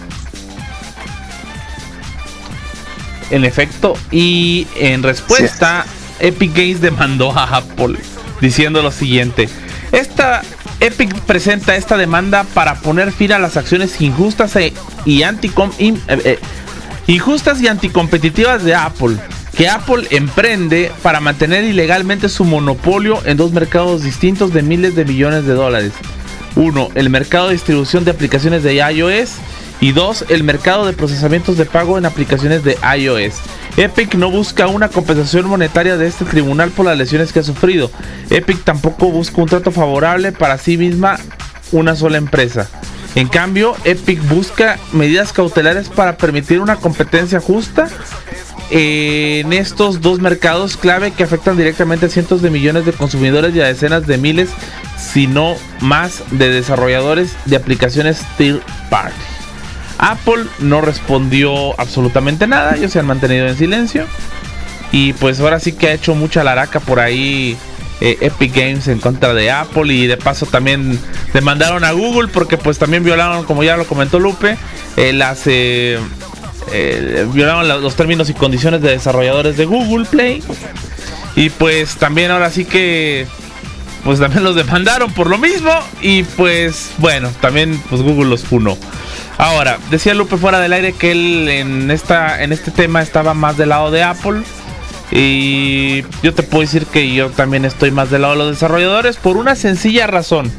En efecto, y en respuesta, sí. Epic Games demandó a Apple diciendo lo siguiente: esta Epic presenta esta demanda para poner fin a las acciones injustas e, y anticom, in, eh, eh, injustas y anticompetitivas de Apple, que Apple emprende para mantener ilegalmente su monopolio en dos mercados distintos de miles de millones de dólares. Uno, el mercado de distribución de aplicaciones de iOS, y dos, el mercado de procesamientos de pago en aplicaciones de iOS. Epic no busca una compensación monetaria de este tribunal por las lesiones que ha sufrido. Epic tampoco busca un trato favorable para sí misma, una sola empresa. En cambio, Epic busca medidas cautelares para permitir una competencia justa en estos dos mercados clave que afectan directamente a cientos de millones de consumidores y a decenas de miles, si no más, de desarrolladores de aplicaciones third party. Apple no respondió absolutamente nada, ellos se han mantenido en silencio. Y pues ahora sí que ha hecho mucha laraca por ahí eh, Epic Games en contra de Apple. Y de paso también demandaron a Google porque pues también violaron, como ya lo comentó Lupe, eh, las eh, eh, violaron la, los términos y condiciones de desarrolladores de Google Play. Y pues también ahora sí que pues también los demandaron por lo mismo. Y pues bueno, también pues Google los funó. Ahora, decía Lupe fuera del aire que él en esta en este tema estaba más del lado de Apple. Y yo te puedo decir que yo también estoy más del lado de los desarrolladores por una sencilla razón.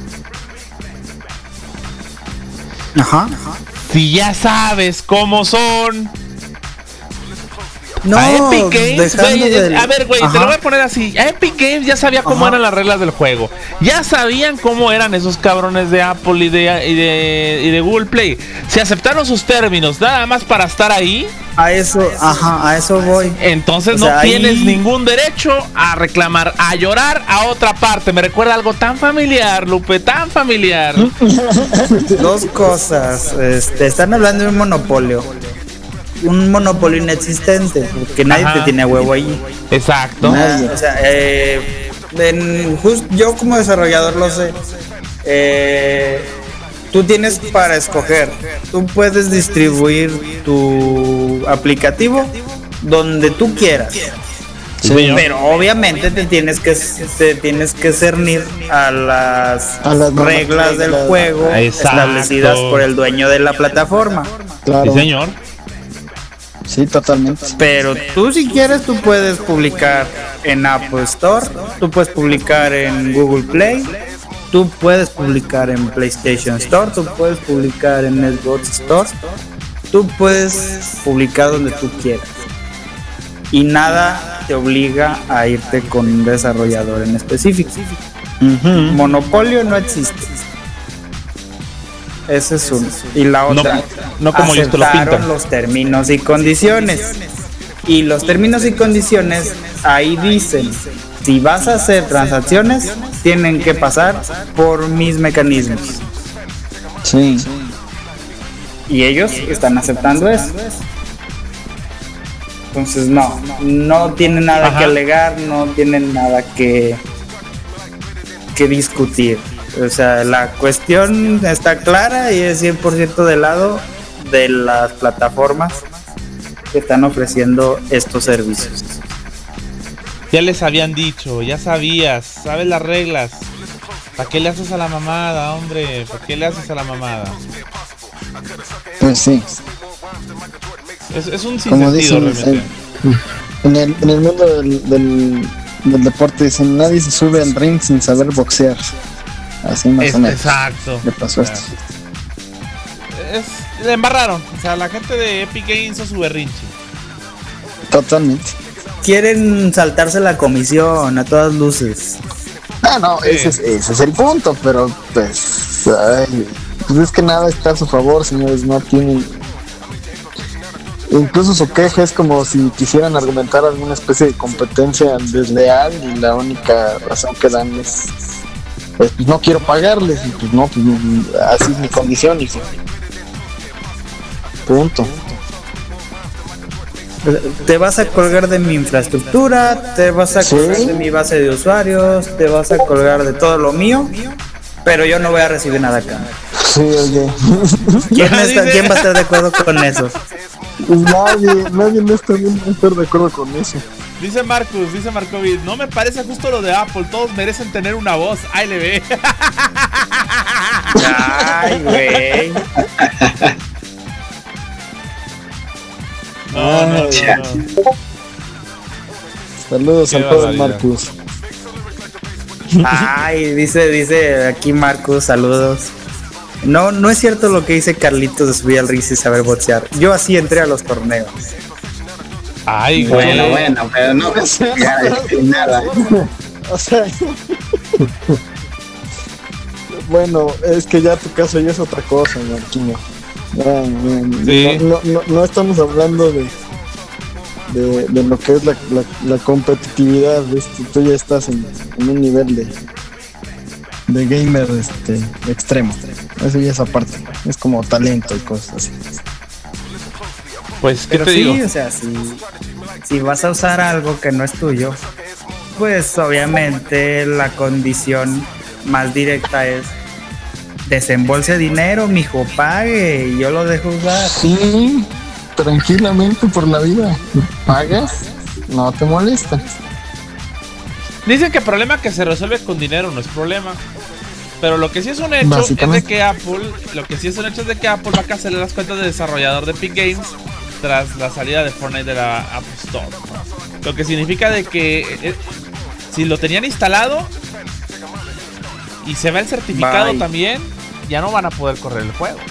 Ajá. Si ya sabes cómo son. No, a Epic Games, güey, del... a ver, güey, te lo voy a poner así. A Epic Games ya sabía cómo Ajá. eran las reglas del juego. Ya sabían cómo eran esos cabrones de Apple y de, y de, y de Google Play. Si aceptaron sus términos nada más para estar ahí. A eso, ajá, a eso voy. Entonces o no sea, tienes ahí... ningún derecho a reclamar, a llorar a otra parte. Me recuerda algo tan familiar, Lupe, tan familiar. Dos cosas. Este, están hablando de un monopolio. Un monopolio inexistente, porque nadie Ajá. te tiene a huevo ahí. Exacto. Nadie. O sea, eh, en, just, yo como desarrollador lo sé. Eh, tú tienes para escoger. Tú puedes distribuir tu aplicativo donde tú quieras. Sí, pero obviamente te tienes que te tienes que cernir a las, a las reglas del la... juego Exacto. establecidas por el dueño de la plataforma. Claro. Sí, señor. Sí, totalmente. Pero tú si quieres, tú puedes publicar en Apple Store, tú puedes publicar en Google Play, tú puedes publicar en PlayStation Store, tú puedes publicar en Xbox Store, tú puedes publicar donde tú quieras. Y nada te obliga a irte con un desarrollador en específico. Uh-huh. Monopolio no existe. Ese es uno. Y la otra, no, no como ellos te lo pintan. Los términos y condiciones. Y los términos y condiciones ahí dicen, si vas a hacer transacciones, tienen que pasar por mis mecanismos. Sí. Y ellos están aceptando eso. Entonces no, no tienen nada Ajá. que alegar, no tienen nada que, que discutir. O sea, la cuestión está clara y es cien por ciento del lado de las plataformas que están ofreciendo estos servicios. Ya les habían dicho, ya sabías, sabes las reglas. ¿Para qué le haces a la mamada, hombre? ¿Para qué le haces a la mamada? Pues sí. Es, es un sinsentido realmente. En el, en el mundo del, del, del deporte dicen, nadie se sube al ring sin saber boxear. Así más es, o menos. Exacto. Le pasó esto. Es, le embarraron. O sea, la gente de Epic Games hizo su berrinche. Totalmente. Quieren saltarse la comisión a todas luces. Ah, no, sí. ese, es, ese es el punto, pero pues, ay, pues es que nada está a su favor, señores. No tienen. Incluso su queja es como si quisieran argumentar alguna especie de competencia desleal y la única razón que dan es. Pues, pues no quiero pagarles, y pues no, pues así es mi condición, hijo. Punto. Te vas a colgar de mi infraestructura, te vas a colgar ¿Sí? de mi base de usuarios, te vas a colgar de todo lo mío, pero yo no voy a recibir nada acá. Sí, oye. ¿Quién, está, ¿Quién va a estar de acuerdo con eso? Pues nadie, nadie no está bien a estar de acuerdo con eso. Dice Marcus, dice Markovic, no me parece justo lo de Apple, todos merecen tener una voz. Ahí le ve. Ay, güey. No, no, no, no. Saludos al pobre Marcus. Ay, dice, dice aquí Marcus, saludos. No, no es cierto lo que dice Carlitos de subir al ring y saber boxear. Yo así entré a los torneos. Ay, bueno, güey. bueno, pero no nada. O sea, bueno, es que ya tu caso ya es otra cosa, Marquino. No, sí. no, no, no estamos hablando de, de, de lo que es la, la, la competitividad. Este, tú ya estás en, en un nivel de, de gamer este, extremo. Eso ya es aparte. Es como talento y cosas así. Pues, ¿qué Pero te sí, digo? O sea, si, si vas a usar algo que no es tuyo, pues obviamente la condición más directa es desembolse dinero, mijo, pague y yo lo dejo usar. Sí, tranquilamente por la vida. Pagas, no te molesta. Dicen que el problema que se resuelve con dinero no es problema. Pero lo que sí es un hecho es de que Apple, lo que sí es un hecho es de que Apple va a cancelar las cuentas de desarrollador de Epic Games tras la salida de Fortnite de la App Store. Lo que significa de que eh, si lo tenían instalado y se va el certificado Bye. también, ya no van a poder correr el juego.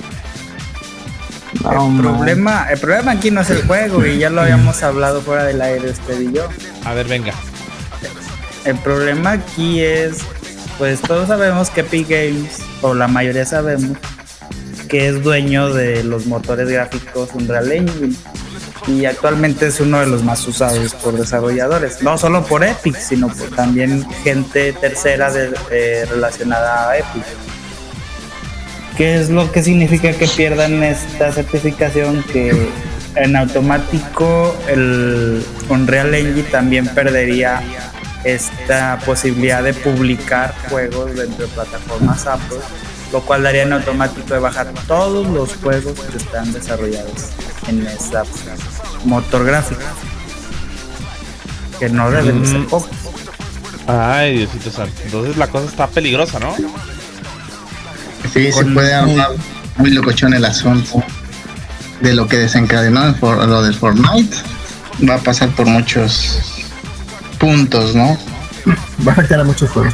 No, el problema, el problema aquí no es el juego y ya lo habíamos hablado fuera del aire usted y yo. A ver, venga. El problema aquí es, pues todos sabemos que Epic Games, o la mayoría sabemos, que es dueño de los motores gráficos Unreal Engine y actualmente es uno de los más usados por desarrolladores, no solo por Epic, sino por también gente tercera de, eh, relacionada a Epic. ¿Qué es lo que significa que pierdan esta certificación? Que en automático el Unreal Engine también perdería esta posibilidad de publicar juegos dentro de plataformas Apple, lo cual daría en automático de bajar todos los juegos que están desarrollados en esta motor gráfico, que no deben de ser pocos. Ay, Diosito santo. Entonces la cosa está peligrosa, ¿no? Sí, se puede armar muy locochón el asunto de lo que desencadenó por lo del Fortnite. Va a pasar por muchos puntos, ¿no? Va a afectar a muchos juegos.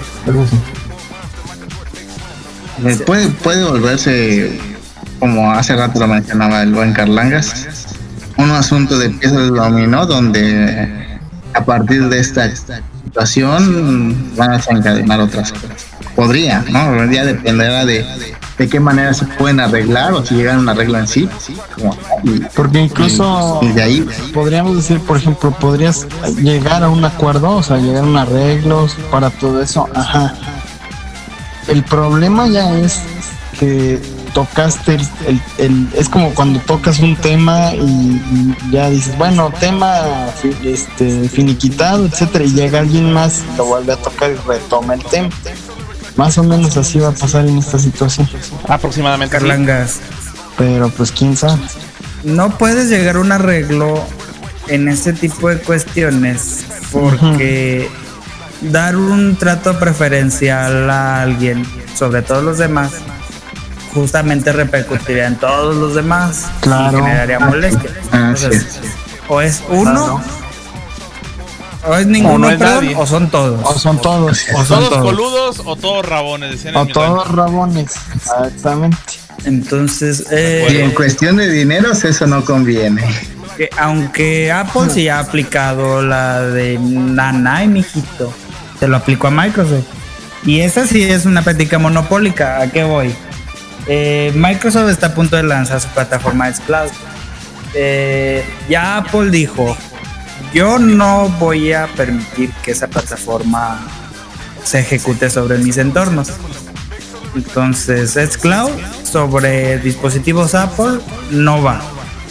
Puede, puede volverse, como hace rato lo mencionaba el buen Carlangas, un asunto de piezas de dominó donde a partir de esta situación van a desencadenar otras cosas. Podría, ¿no? Ya dependerá de, de qué manera se pueden arreglar o si llegan a un arreglo en sí. Como, y, Porque incluso y, y de ahí podríamos decir, por ejemplo, podrías llegar a un acuerdo, o sea, llegar a un arreglo para todo eso. Ajá. El problema ya es que tocaste el, el, el es como cuando tocas un tema y, y ya dices, bueno, tema este finiquitado, etcétera, y llega alguien más, lo vuelve a tocar y retoma el tema. Más o menos así va a pasar en esta situación. Aproximadamente. Carlangas. Pero pues quién sabe. No puedes llegar a un arreglo en este tipo de cuestiones porque uh-huh. dar un trato preferencial a alguien sobre todos los demás justamente repercutiría en todos los demás. Claro. Y generaría molestia. Entonces, o es uno claro. o es ninguno, o, no es perdón, o son todos. O son todos. O son todos coludos o todos rabones. Decían o todos rabones. Exactamente. Entonces, eh, y en cuestión de dineros, eso no conviene. Que aunque Apple sí ha aplicado la de Nanay, mijito, se lo aplicó a Microsoft. Y esa sí es una práctica monopólica. ¿A qué voy? Eh, Microsoft está a punto de lanzar su plataforma de Cloud. Eh, ya Apple dijo: yo no voy a permitir que esa plataforma se ejecute sobre mis entornos. Entonces, xCloud sobre dispositivos Apple no va.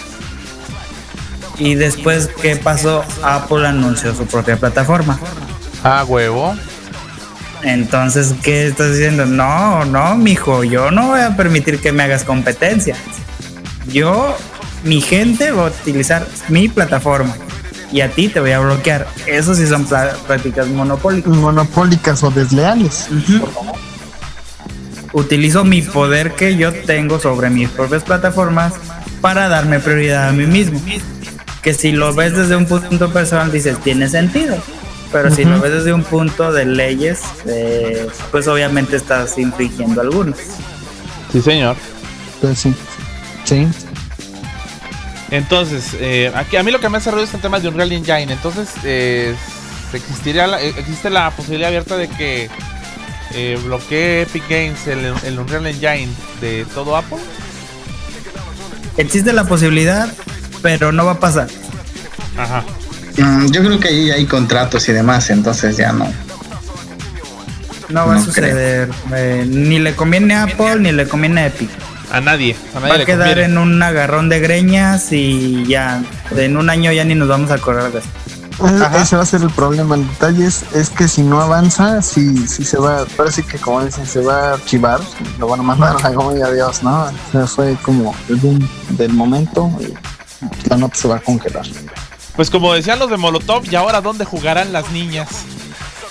Y después, ¿qué pasó? Apple anunció su propia plataforma. Ah, huevo. Entonces, ¿qué estás diciendo? No, no, mijo, yo no voy a permitir que me hagas competencia. Yo, mi gente, va a utilizar mi plataforma. Y a ti te voy a bloquear. Eso sí son pl- prácticas monopólicas. Monopólicas o desleales. Uh-huh. Utilizo mi poder que yo tengo sobre mis propias plataformas para darme prioridad a mí mismo. Que si lo ves desde un punto personal dices, tiene sentido. Pero uh-huh. si lo ves desde un punto de leyes, eh, pues obviamente estás infringiendo algunos. Sí, señor. Pues sí. Sí. Entonces, eh, aquí a mí lo que me hace ruido es el tema de Unreal Engine. Entonces, eh, existiría la, existe la posibilidad abierta de que eh, bloquee Epic Games el, el Unreal Engine de todo Apple. Existe la posibilidad, pero no va a pasar. Ajá. Mm, yo creo que ahí hay contratos y demás, entonces ya no. No va no a suceder. Eh, ni le conviene a Apple ni le conviene a Epic. A nadie, a nadie va a le quedar conviene. En un agarrón de greñas y ya en un año ya ni nos vamos a acordar de eso. Ajá. Ese va a ser el problema. El detalle es, es que si no avanza, sí, sí se va, parece que como dicen, se va a archivar, lo van a mandar a la goma y adiós, ¿no? O sea, fue como el boom del momento y la nota se va a congelar. Pues como decían los de Molotov, ¿y ahora dónde jugarán las niñas?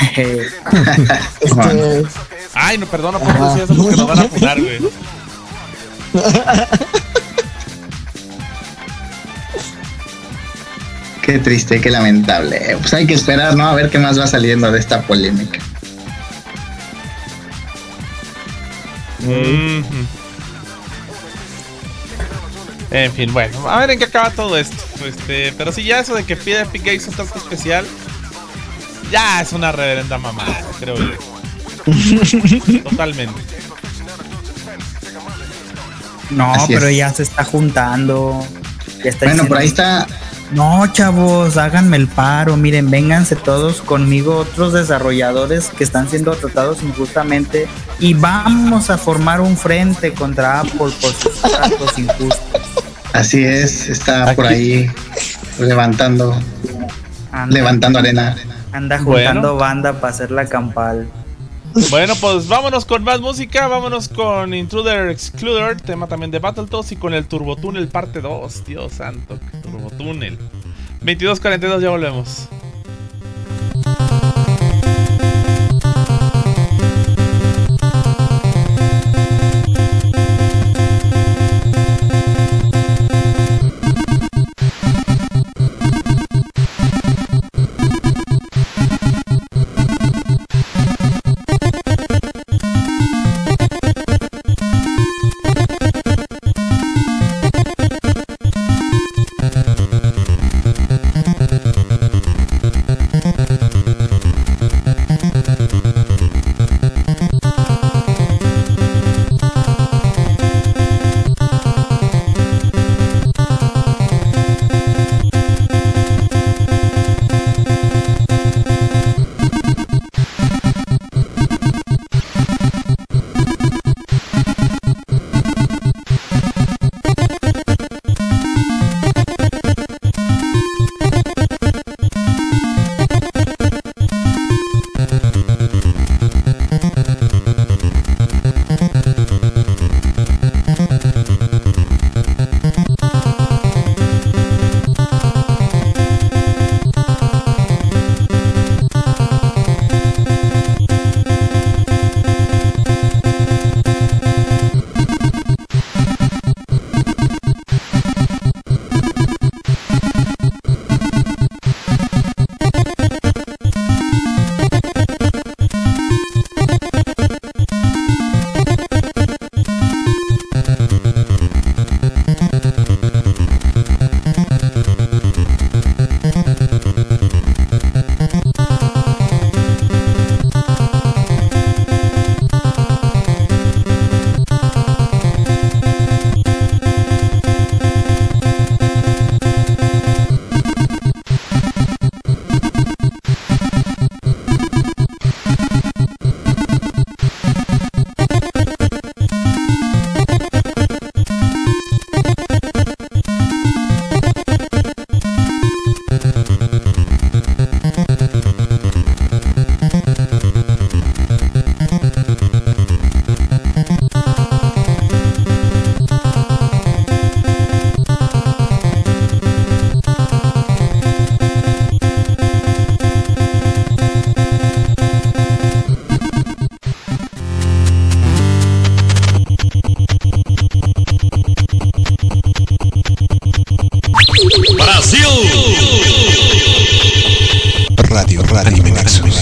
este, Ay, no, perdona por decir eso porque nos van a funar, güey. Qué triste, qué lamentable. Pues hay que esperar, ¿no? A ver qué más va saliendo de esta polémica. Mm-hmm. En fin, bueno, a ver en qué acaba todo esto. Este, pero sí, ya eso de que pide Epic Games un trato especial, ya es una reverenda mamada, creo yo. Totalmente. No, Así pero es. ya se está juntando. Ya está Bueno, diciendo, por ahí está. no, chavos, háganme el paro. Miren, vénganse todos conmigo, otros desarrolladores que están siendo tratados injustamente. Y vamos a formar un frente contra Apple por sus tratos injustos. Así es, está Aquí. por ahí levantando, Anda, levantando arena. anda juntando Bueno. banda para hacer la campal. Bueno, pues vámonos con más música. Vámonos con Intruder Excluder, tema también de Battletoads, y con el Turbotúnel parte dos. Dios santo, Turbotúnel. veintidós cuarenta y dos, ya volvemos. Radio, Radio Anime Nexus.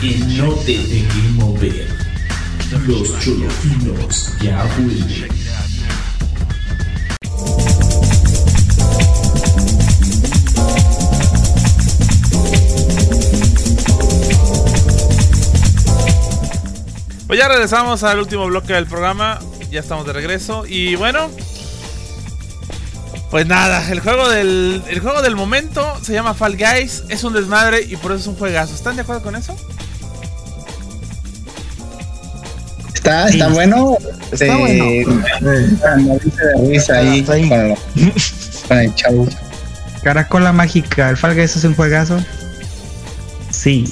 que no te dejen mover. Los cholofinos ya vuelven. Pues ya regresamos al último bloque del programa. Ya estamos de regreso. Y bueno, pues nada, el juego del el juego del momento se llama Fall Guys. Es un desmadre y por eso es un juegazo. ¿Están de acuerdo con eso? Está, está sí. bueno. Está eh, bueno. de risa ahí con, lo, con el chavo. Caracola mágica, ¿el Fall Guys es un juegazo? Sí.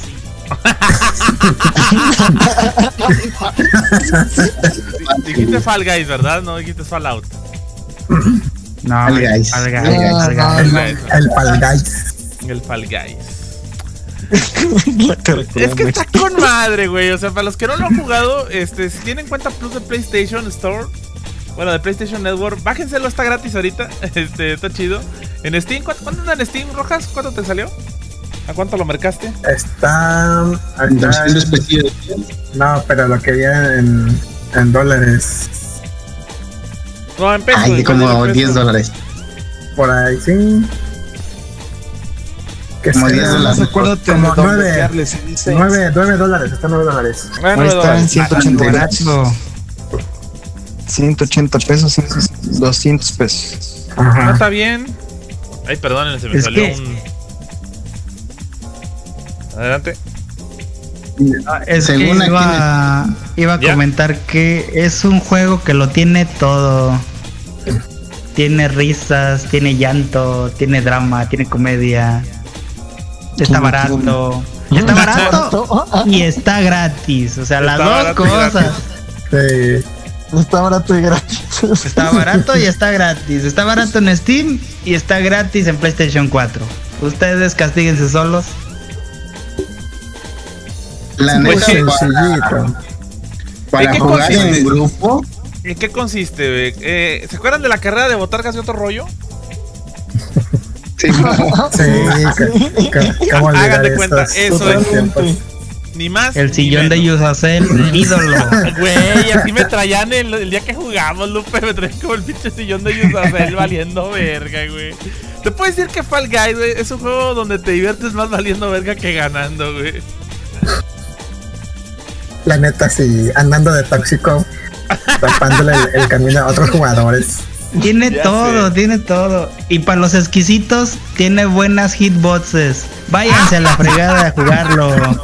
Dijiste Fall Guys, ¿verdad? No dijiste Fallout. No, Fall Guys. Fall Guys. Fall Guys. El Fall Guys. El Fall Guys. Es que está con madre, güey. O sea, para los que no lo han jugado, este, si tienen cuenta Plus de PlayStation Store, bueno, de PlayStation Network, bájenselo, está gratis ahorita. Este, está chido. En Steam, ¿cuánto, cuánto anda en Steam, Rojas? ¿Cuánto te salió? ¿A cuánto lo mercaste? Está. está en, no, pero lo que viene en, en dólares. No, en pesos. Ay, como diez dólares. Por ahí, sí. Que como diez dólares. Acuérdate como nueve dólares, está nueve dólares. Ahí está en ciento ochenta barato. ciento ochenta pesos, doscientos pesos. Ajá. No está bien. Ay, perdónenme, se me es salió que... un. Adelante. Es Según que iba, iba a ¿Ya? comentar que es un juego que lo tiene todo. Tiene risas, tiene llanto, tiene drama, tiene comedia. Está barato. Está barato y está gratis. O sea, las dos cosas. Sí. Está barato y gratis. Está barato y está gratis. Está barato en Steam y está gratis en PlayStation cuatro. Ustedes castíguense solos. La neta, para, para jugar en el grupo. ¿En qué consiste? Eh, ¿Se acuerdan de la carrera de botargas y otro rollo? Sí, no. sí, hagan de cuenta, eso es. Ni más. El sillón de Yusacel, ídolo. Güey, así me traían el, el día que jugamos, Lupe. Me traían como el pinche sillón de Yusacel valiendo verga, güey. Te puedo decir que Fall Guys, güey, es un juego donde te diviertes más valiendo verga que ganando, güey. La neta, sí, andando de tóxico, tapándole el, el camino a otros jugadores. Tiene ya todo, sé. tiene todo. Y para los exquisitos, tiene buenas hitboxes. Váyanse a la fregada a jugarlo.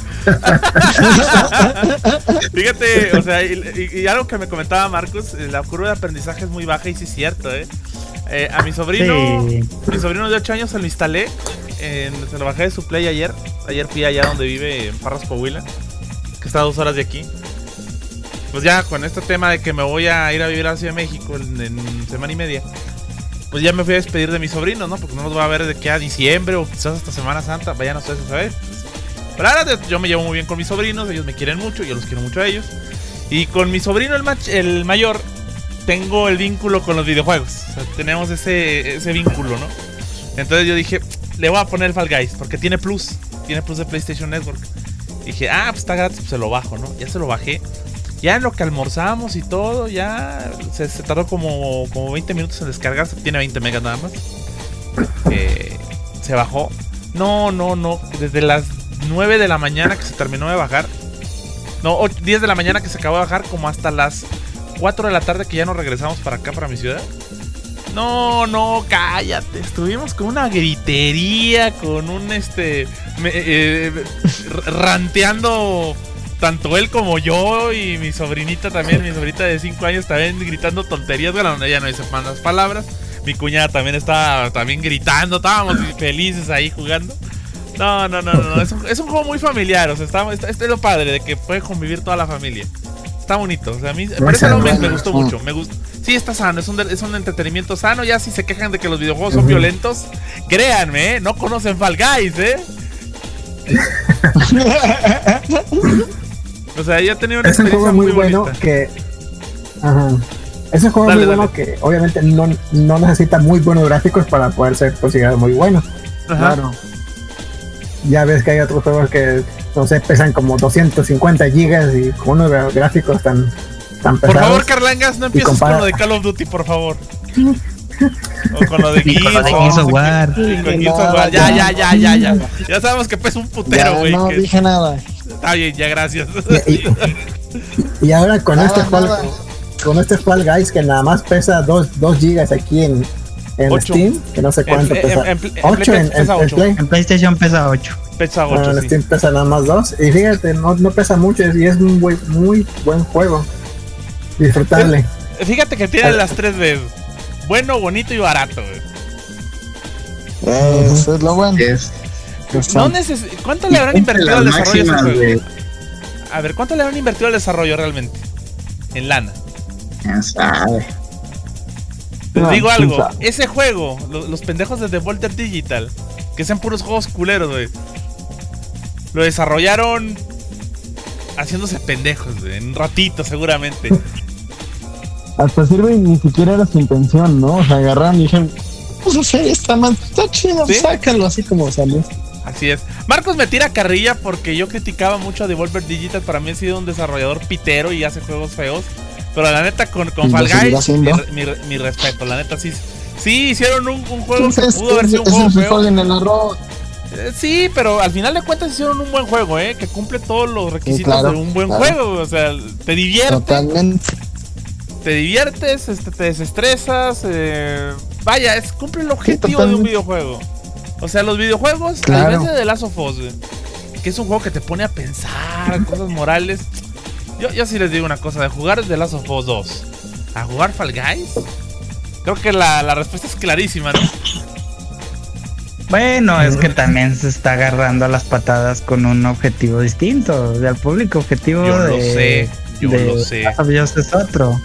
Fíjate, o sea, y, y, y algo que me comentaba Marcus, la curva de aprendizaje es muy baja y sí es cierto, ¿eh? eh a mi sobrino, sí. mi sobrino de ocho años se lo instalé, en, se lo bajé de su Play ayer. Ayer fui allá donde vive, en Parras, Coahuila, que está a dos horas de aquí. Pues ya con este tema de que me voy a ir a vivir a la Ciudad de México en, en semana y media, pues ya me fui a despedir de mis sobrinos, ¿no? Porque no los voy a ver de aquí a diciembre o quizás hasta Semana Santa, vayan ustedes a saber. Pero ahora yo me llevo muy bien con mis sobrinos, ellos me quieren mucho, yo los quiero mucho a ellos. Y con mi sobrino el, mach- el mayor tengo el vínculo con los videojuegos, o sea, tenemos ese, ese vínculo, ¿no? Entonces yo dije, le voy a poner el Fall Guys, porque tiene plus, tiene plus de PlayStation Network. Y dije, ah, pues está gratis, pues se lo bajo, ¿no? Ya se lo bajé. Ya en lo que almorzamos y todo, ya se, se tardó como, como veinte minutos en descargarse. Tiene veinte megas nada más. Eh, se bajó. No, no, no. Desde las nueve de la mañana que se terminó de bajar. No, diez de la mañana que se acabó de bajar, como hasta las cuatro de la tarde que ya nos regresamos para acá, para mi ciudad. No, no, cállate. Estuvimos con una gritería, con un este... Me, eh, ranteando... Tanto él como yo y mi sobrinita también, mi sobrinita de cinco años también gritando tonterías. Bueno, ella no dice malas palabras. Mi cuñada también estaba también gritando, estábamos felices ahí jugando. No, no, no, no, no. Es, un, es un juego muy familiar, o sea, está, está, está lo padre de que puede convivir toda la familia. Está bonito, o sea, a mí por eso me, me gustó mucho, me gustó. Sí, está sano, es un, es un entretenimiento sano. Ya si se quejan de que los videojuegos son uh-huh. violentos, créanme, ¿eh? No conocen Fall Guys, ¿eh? O sea, ya he tenido una es un juego muy, muy bueno bonita. que ajá. Es un juego dale, muy dale. bueno que obviamente no, no necesita muy buenos gráficos para poder ser considerado muy bueno. Ajá. Claro. ya ves que hay otros juegos que, no sé, pesan como doscientos cincuenta gigas y con unos gra- gráficos tan, tan pesados. Por favor, Carlangas, no empieces compara- con lo de Call of Duty, por favor. O con lo de Ni con lo de Gears Gears of War. Ni con Gears of War. Ya, ya, ya, ya, ya. Ya sabemos que pesa un putero, Ya güey. no que- dije nada. Está bien, ya, gracias. Y ahora con Nada, este Fall, nada. con este Fall Guys que nada más pesa dos gigas aquí en, en Ocho. Steam, que no sé cuánto En- pesa. en- en- en ocho Play en, pesa en- en ocho. Play. En PlayStation pesa ocho. Pesa Bueno, ocho, en sí. Steam pesa nada más dos. Y fíjate, no, no pesa mucho y es un muy, muy buen juego. Disfrutable. Fíjate que tiene las tres Bs. Bueno, bonito y barato, güey. Eso es lo bueno. Es, No neces- ¿Cuánto le habrán y invertido al las desarrollo de ese máximas juego? de- A ver, ¿cuánto le habrán invertido al desarrollo realmente? En lana. ya sabe. Les No, digo quién algo, sabe. ese juego, lo- los pendejos de Devolver Digital, que sean puros juegos culeros, güey. Lo desarrollaron haciéndose pendejos, güey, en un ratito seguramente. Hasta sirve y ni siquiera era su intención, ¿no? O sea, agarraron y dijeron, pues hacer esta más, está chido, ¿Sí? sácalo así como salió. Así es. Marcos me tira carrilla porque yo criticaba mucho a Devolver Digital. Para mí ha sido un desarrollador pitero y hace juegos feos. Pero la neta, con, con Y lo Fall seguirá Guys, mi, haciendo. mi, mi respeto. La neta, sí. Sí, hicieron un, un juego que Entonces, pudo haber sido un es juego un feo. frijol en el arroz. Eh, Sí, pero al final de cuentas hicieron un buen juego, ¿eh? Que cumple todos los requisitos claro, de un buen claro. juego. O sea, te diviertes. Totalmente. Te diviertes, este, te desestresas. Eh, vaya, es, cumple el objetivo de un totalmente. videojuego. O sea, los videojuegos, a Claro. diferencia de The Last of Us, güey, que es un juego que te pone a pensar cosas morales. Yo, yo sí les digo una cosa, de jugar The Last of Us dos a jugar Fall Guys, creo que la, la respuesta es clarísima, ¿no? Bueno, es que también se está agarrando a las patadas con un objetivo distinto. O sea, el público objetivo Yo de, lo sé, yo de lo sé. Last of Us es otro.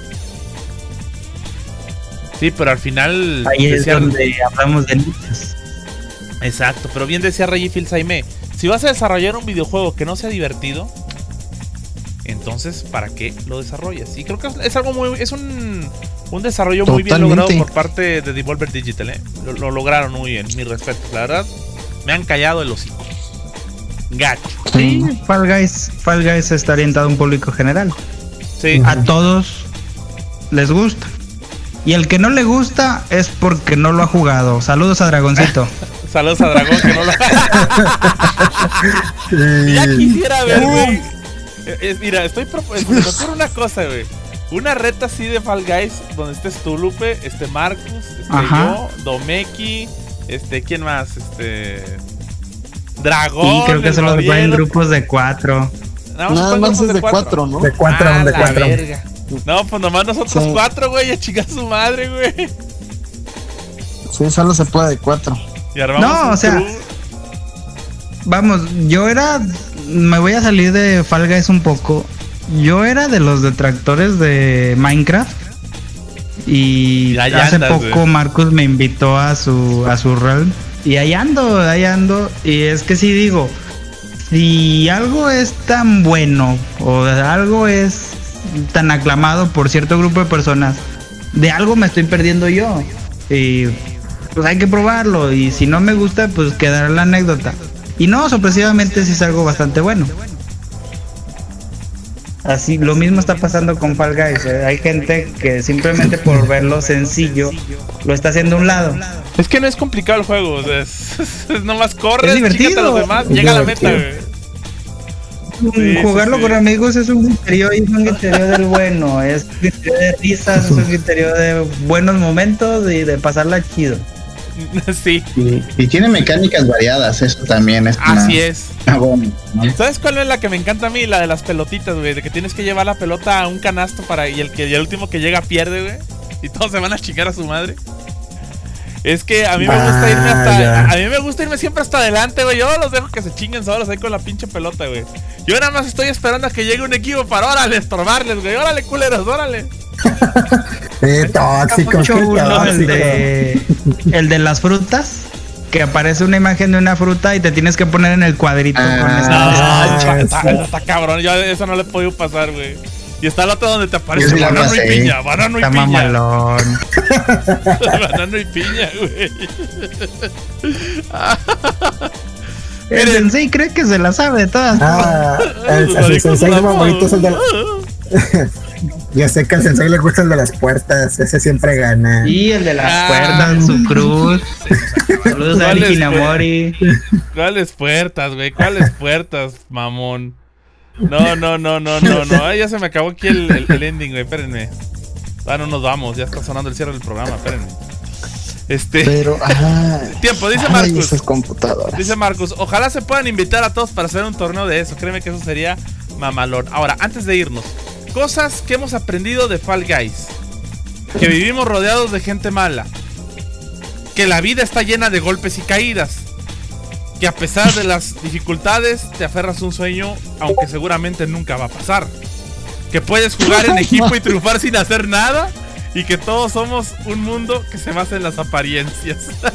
Sí, pero al final Ahí es decía- donde hablamos de nichos. Exacto, pero bien decía Reggie Fils-Aimé, si vas a desarrollar un videojuego que no sea divertido, entonces ¿para qué lo desarrollas? Y creo que es, es algo muy, es un, un desarrollo muy bien Totalmente. logrado por parte de Devolver Digital, ¿eh? Lo, lo lograron muy bien, mi respeto, la verdad, me han callado el hocico. Gacho. Sí, Fall Guys, Fall Guys está orientado a un público general. Sí. A todos les gusta. Y el que no le gusta es porque no lo ha jugado. Saludos a Dragoncito. Saludos a Dragón que no lo... Ya quisiera ver, güey. Eh, eh, Mira, estoy proponiendo una cosa, güey. Una reta así de Fall Guys donde estés tú, Lupe, este Marcus, este Ajá. yo, Domeki, este, ¿quién más? Este... Dragón. Y creo que el solo se Gabriel. pueden grupos de cuatro. No, Nada pues, más grupos es de cuatro, ¿no? De cuatro, Ah, de la cuatro. verga. No, pues nomás nosotros Sí. cuatro, güey, a chingar su madre, güey. Sí, solo se puede de cuatro. Y armamos No, un o sea, crew. Vamos, yo era. Me voy a salir de Fall Guys un poco. Yo era de los detractores de Minecraft. Y Y ahí hace andas, poco güey. Marcus me invitó a su, a su realm. Y ahí ando, ahí ando. Y es que sí digo. Si algo es tan bueno o algo es tan aclamado por cierto grupo de personas, de algo me estoy perdiendo yo. Y pues hay que probarlo. Y si no me gusta, pues quedará la anécdota. Y no, sorpresivamente sí es algo bastante bueno. Así, lo mismo está pasando con Fall Guys. eh. Hay gente que simplemente por verlo sencillo lo está haciendo a un lado. Es que no es complicado el juego, o sea, es, es nomás corres, Es divertido. chíngate a los demás, Es llega a la meta, divertido. güey. Sí, Jugarlo sí, sí. con amigos es un interior y es un interior del bueno. Es un interior de risas, es un interior de buenos momentos y de pasarla chido. Sí, Y, y tiene mecánicas variadas, eso también es. así una- es. Ah, bueno, ¿no? ¿Sabes cuál es la que me encanta a mí? La de las pelotitas, güey, de que tienes que llevar la pelota a un canasto para y el que y el último que llega pierde, güey, y todos se van a chingar a su madre. Es que a mí me gusta irme hasta Ah, ya. a mí me gusta irme siempre hasta adelante, güey. Yo los dejo que se chinguen solos ahí con la pinche pelota, güey. Yo nada más estoy esperando a que llegue un equipo para órale estorbarles, güey. Órale, culeros, órale. Qué tóxico, qué Mucho uno, el tóxico. de, el de las frutas, que aparece una imagen de una fruta y te tienes que poner en el cuadrito Ah, con No, esta. está, sí. está- está cabrón. Yo eso no le he podido pasar, güey. Y está el otro donde te aparece Yo sí la banano y pasé. piña, banano y Está piña. mamalón. Banano y piña, güey. El sensei cree que se la sabe de todas. Ah, el, el sensei favorito es el de la... Yo sé que al sensei le gusta el de las puertas, ese siempre gana. Y el de las ah, puertas, su cruz. Saludos a Ari Kinamori. ¿Cuáles puertas, güey? ¿Cuáles puertas, mamón? No, no, no, no, no, no. Ay, ya se me acabó aquí el, el, el ending, güey. Espérenme. Ah, no nos vamos. Ya está sonando el cierre del programa. Espérenme. Este. Pero, ajá. Tiempo, dice ay, Marcus. esas computadoras. Dice Marcus. Ojalá se puedan invitar a todos para hacer un torneo de eso. Créeme que eso sería mamalón. Ahora, antes de irnos, cosas que hemos aprendido de Fall Guys. Que vivimos rodeados de gente mala. Que la vida está llena de golpes y caídas. Que a pesar de las dificultades te aferras a un sueño, aunque seguramente nunca va a pasar. Que puedes jugar en equipo y triunfar sin hacer nada. Y que todos somos un mundo que se basa en las apariencias.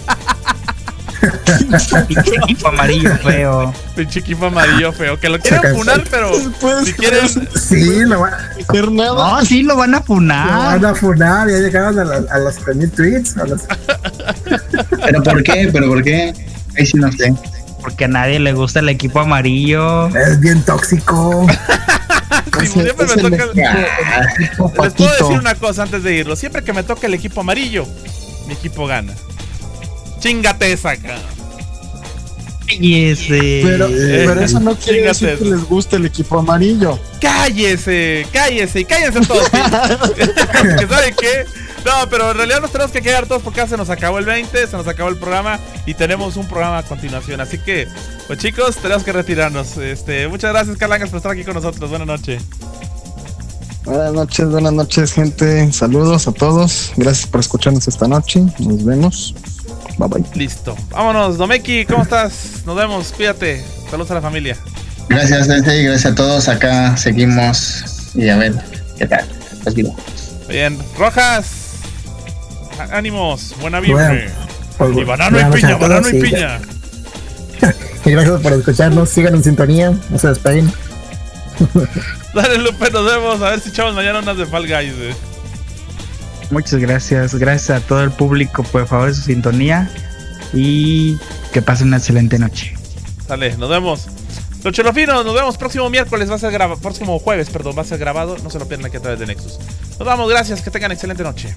Pinche equipo amarillo feo. Pinche equipo amarillo feo. Que lo quieren funar, pero si quieren. Sí, lo van a hacer nada. No, sí, lo van a funar. Lo van a funar. Ya llegaron a, la, a los mil tweets. A los... ¿Pero por qué? ¿Pero por qué? Ahí sí no sé. Porque a nadie le gusta el equipo amarillo. Es bien tóxico. Sí, siempre me toca el... Les puedo decir una cosa antes de irlo. Siempre que me toca el equipo amarillo, mi equipo gana. Chingate esa, cara. Cállese. Pero, Eh, pero eso no quiere chingate decir que eso. les guste el equipo amarillo. Cállese, cállese y cállense todos. ¿Que saben qué? No, pero en realidad nos tenemos que quedar todos porque ya se nos acabó el veinte, se nos acabó el programa y tenemos un programa a continuación. Así que, pues chicos, tenemos que retirarnos. Este, muchas gracias, Carlangas, por estar aquí con nosotros. Buenas noches. Buenas noches, buenas noches, gente. Saludos a todos. Gracias por escucharnos esta noche. Nos vemos. Bye bye. Listo. Vámonos, Domeki, ¿cómo estás? Nos vemos, cuídate. Saludos a la familia. Gracias, Sensei, gracias a todos. Acá seguimos y a ver qué tal. Pues vivo. Bien, Rojas. Á- Ánimos, buena vibra. Bueno, pues, Y banano y buenas piña, noches a todos, banano y sí. piña. Y gracias por escucharnos. Sigan en sintonía. No se despeguen. Dale, Lupe, nos vemos. A ver si echamos mañana unas de Fall Guys. eh. Muchas gracias. Gracias a todo el público por favor de su sintonía. Y que pasen una excelente noche. Dale, nos vemos. Los Cholofinos, nos vemos próximo miércoles. Va a ser grabado, próximo jueves, perdón, va a ser grabado. No se lo pierdan aquí a través de Nexus. Nos vamos, gracias. Que tengan excelente noche.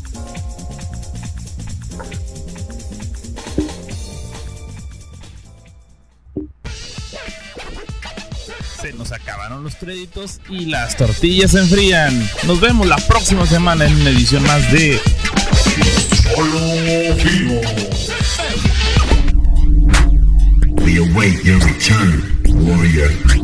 Se nos acabaron los créditos y las tortillas se enfrían. Nos vemos la próxima semana en una edición más de We await your return, warrior.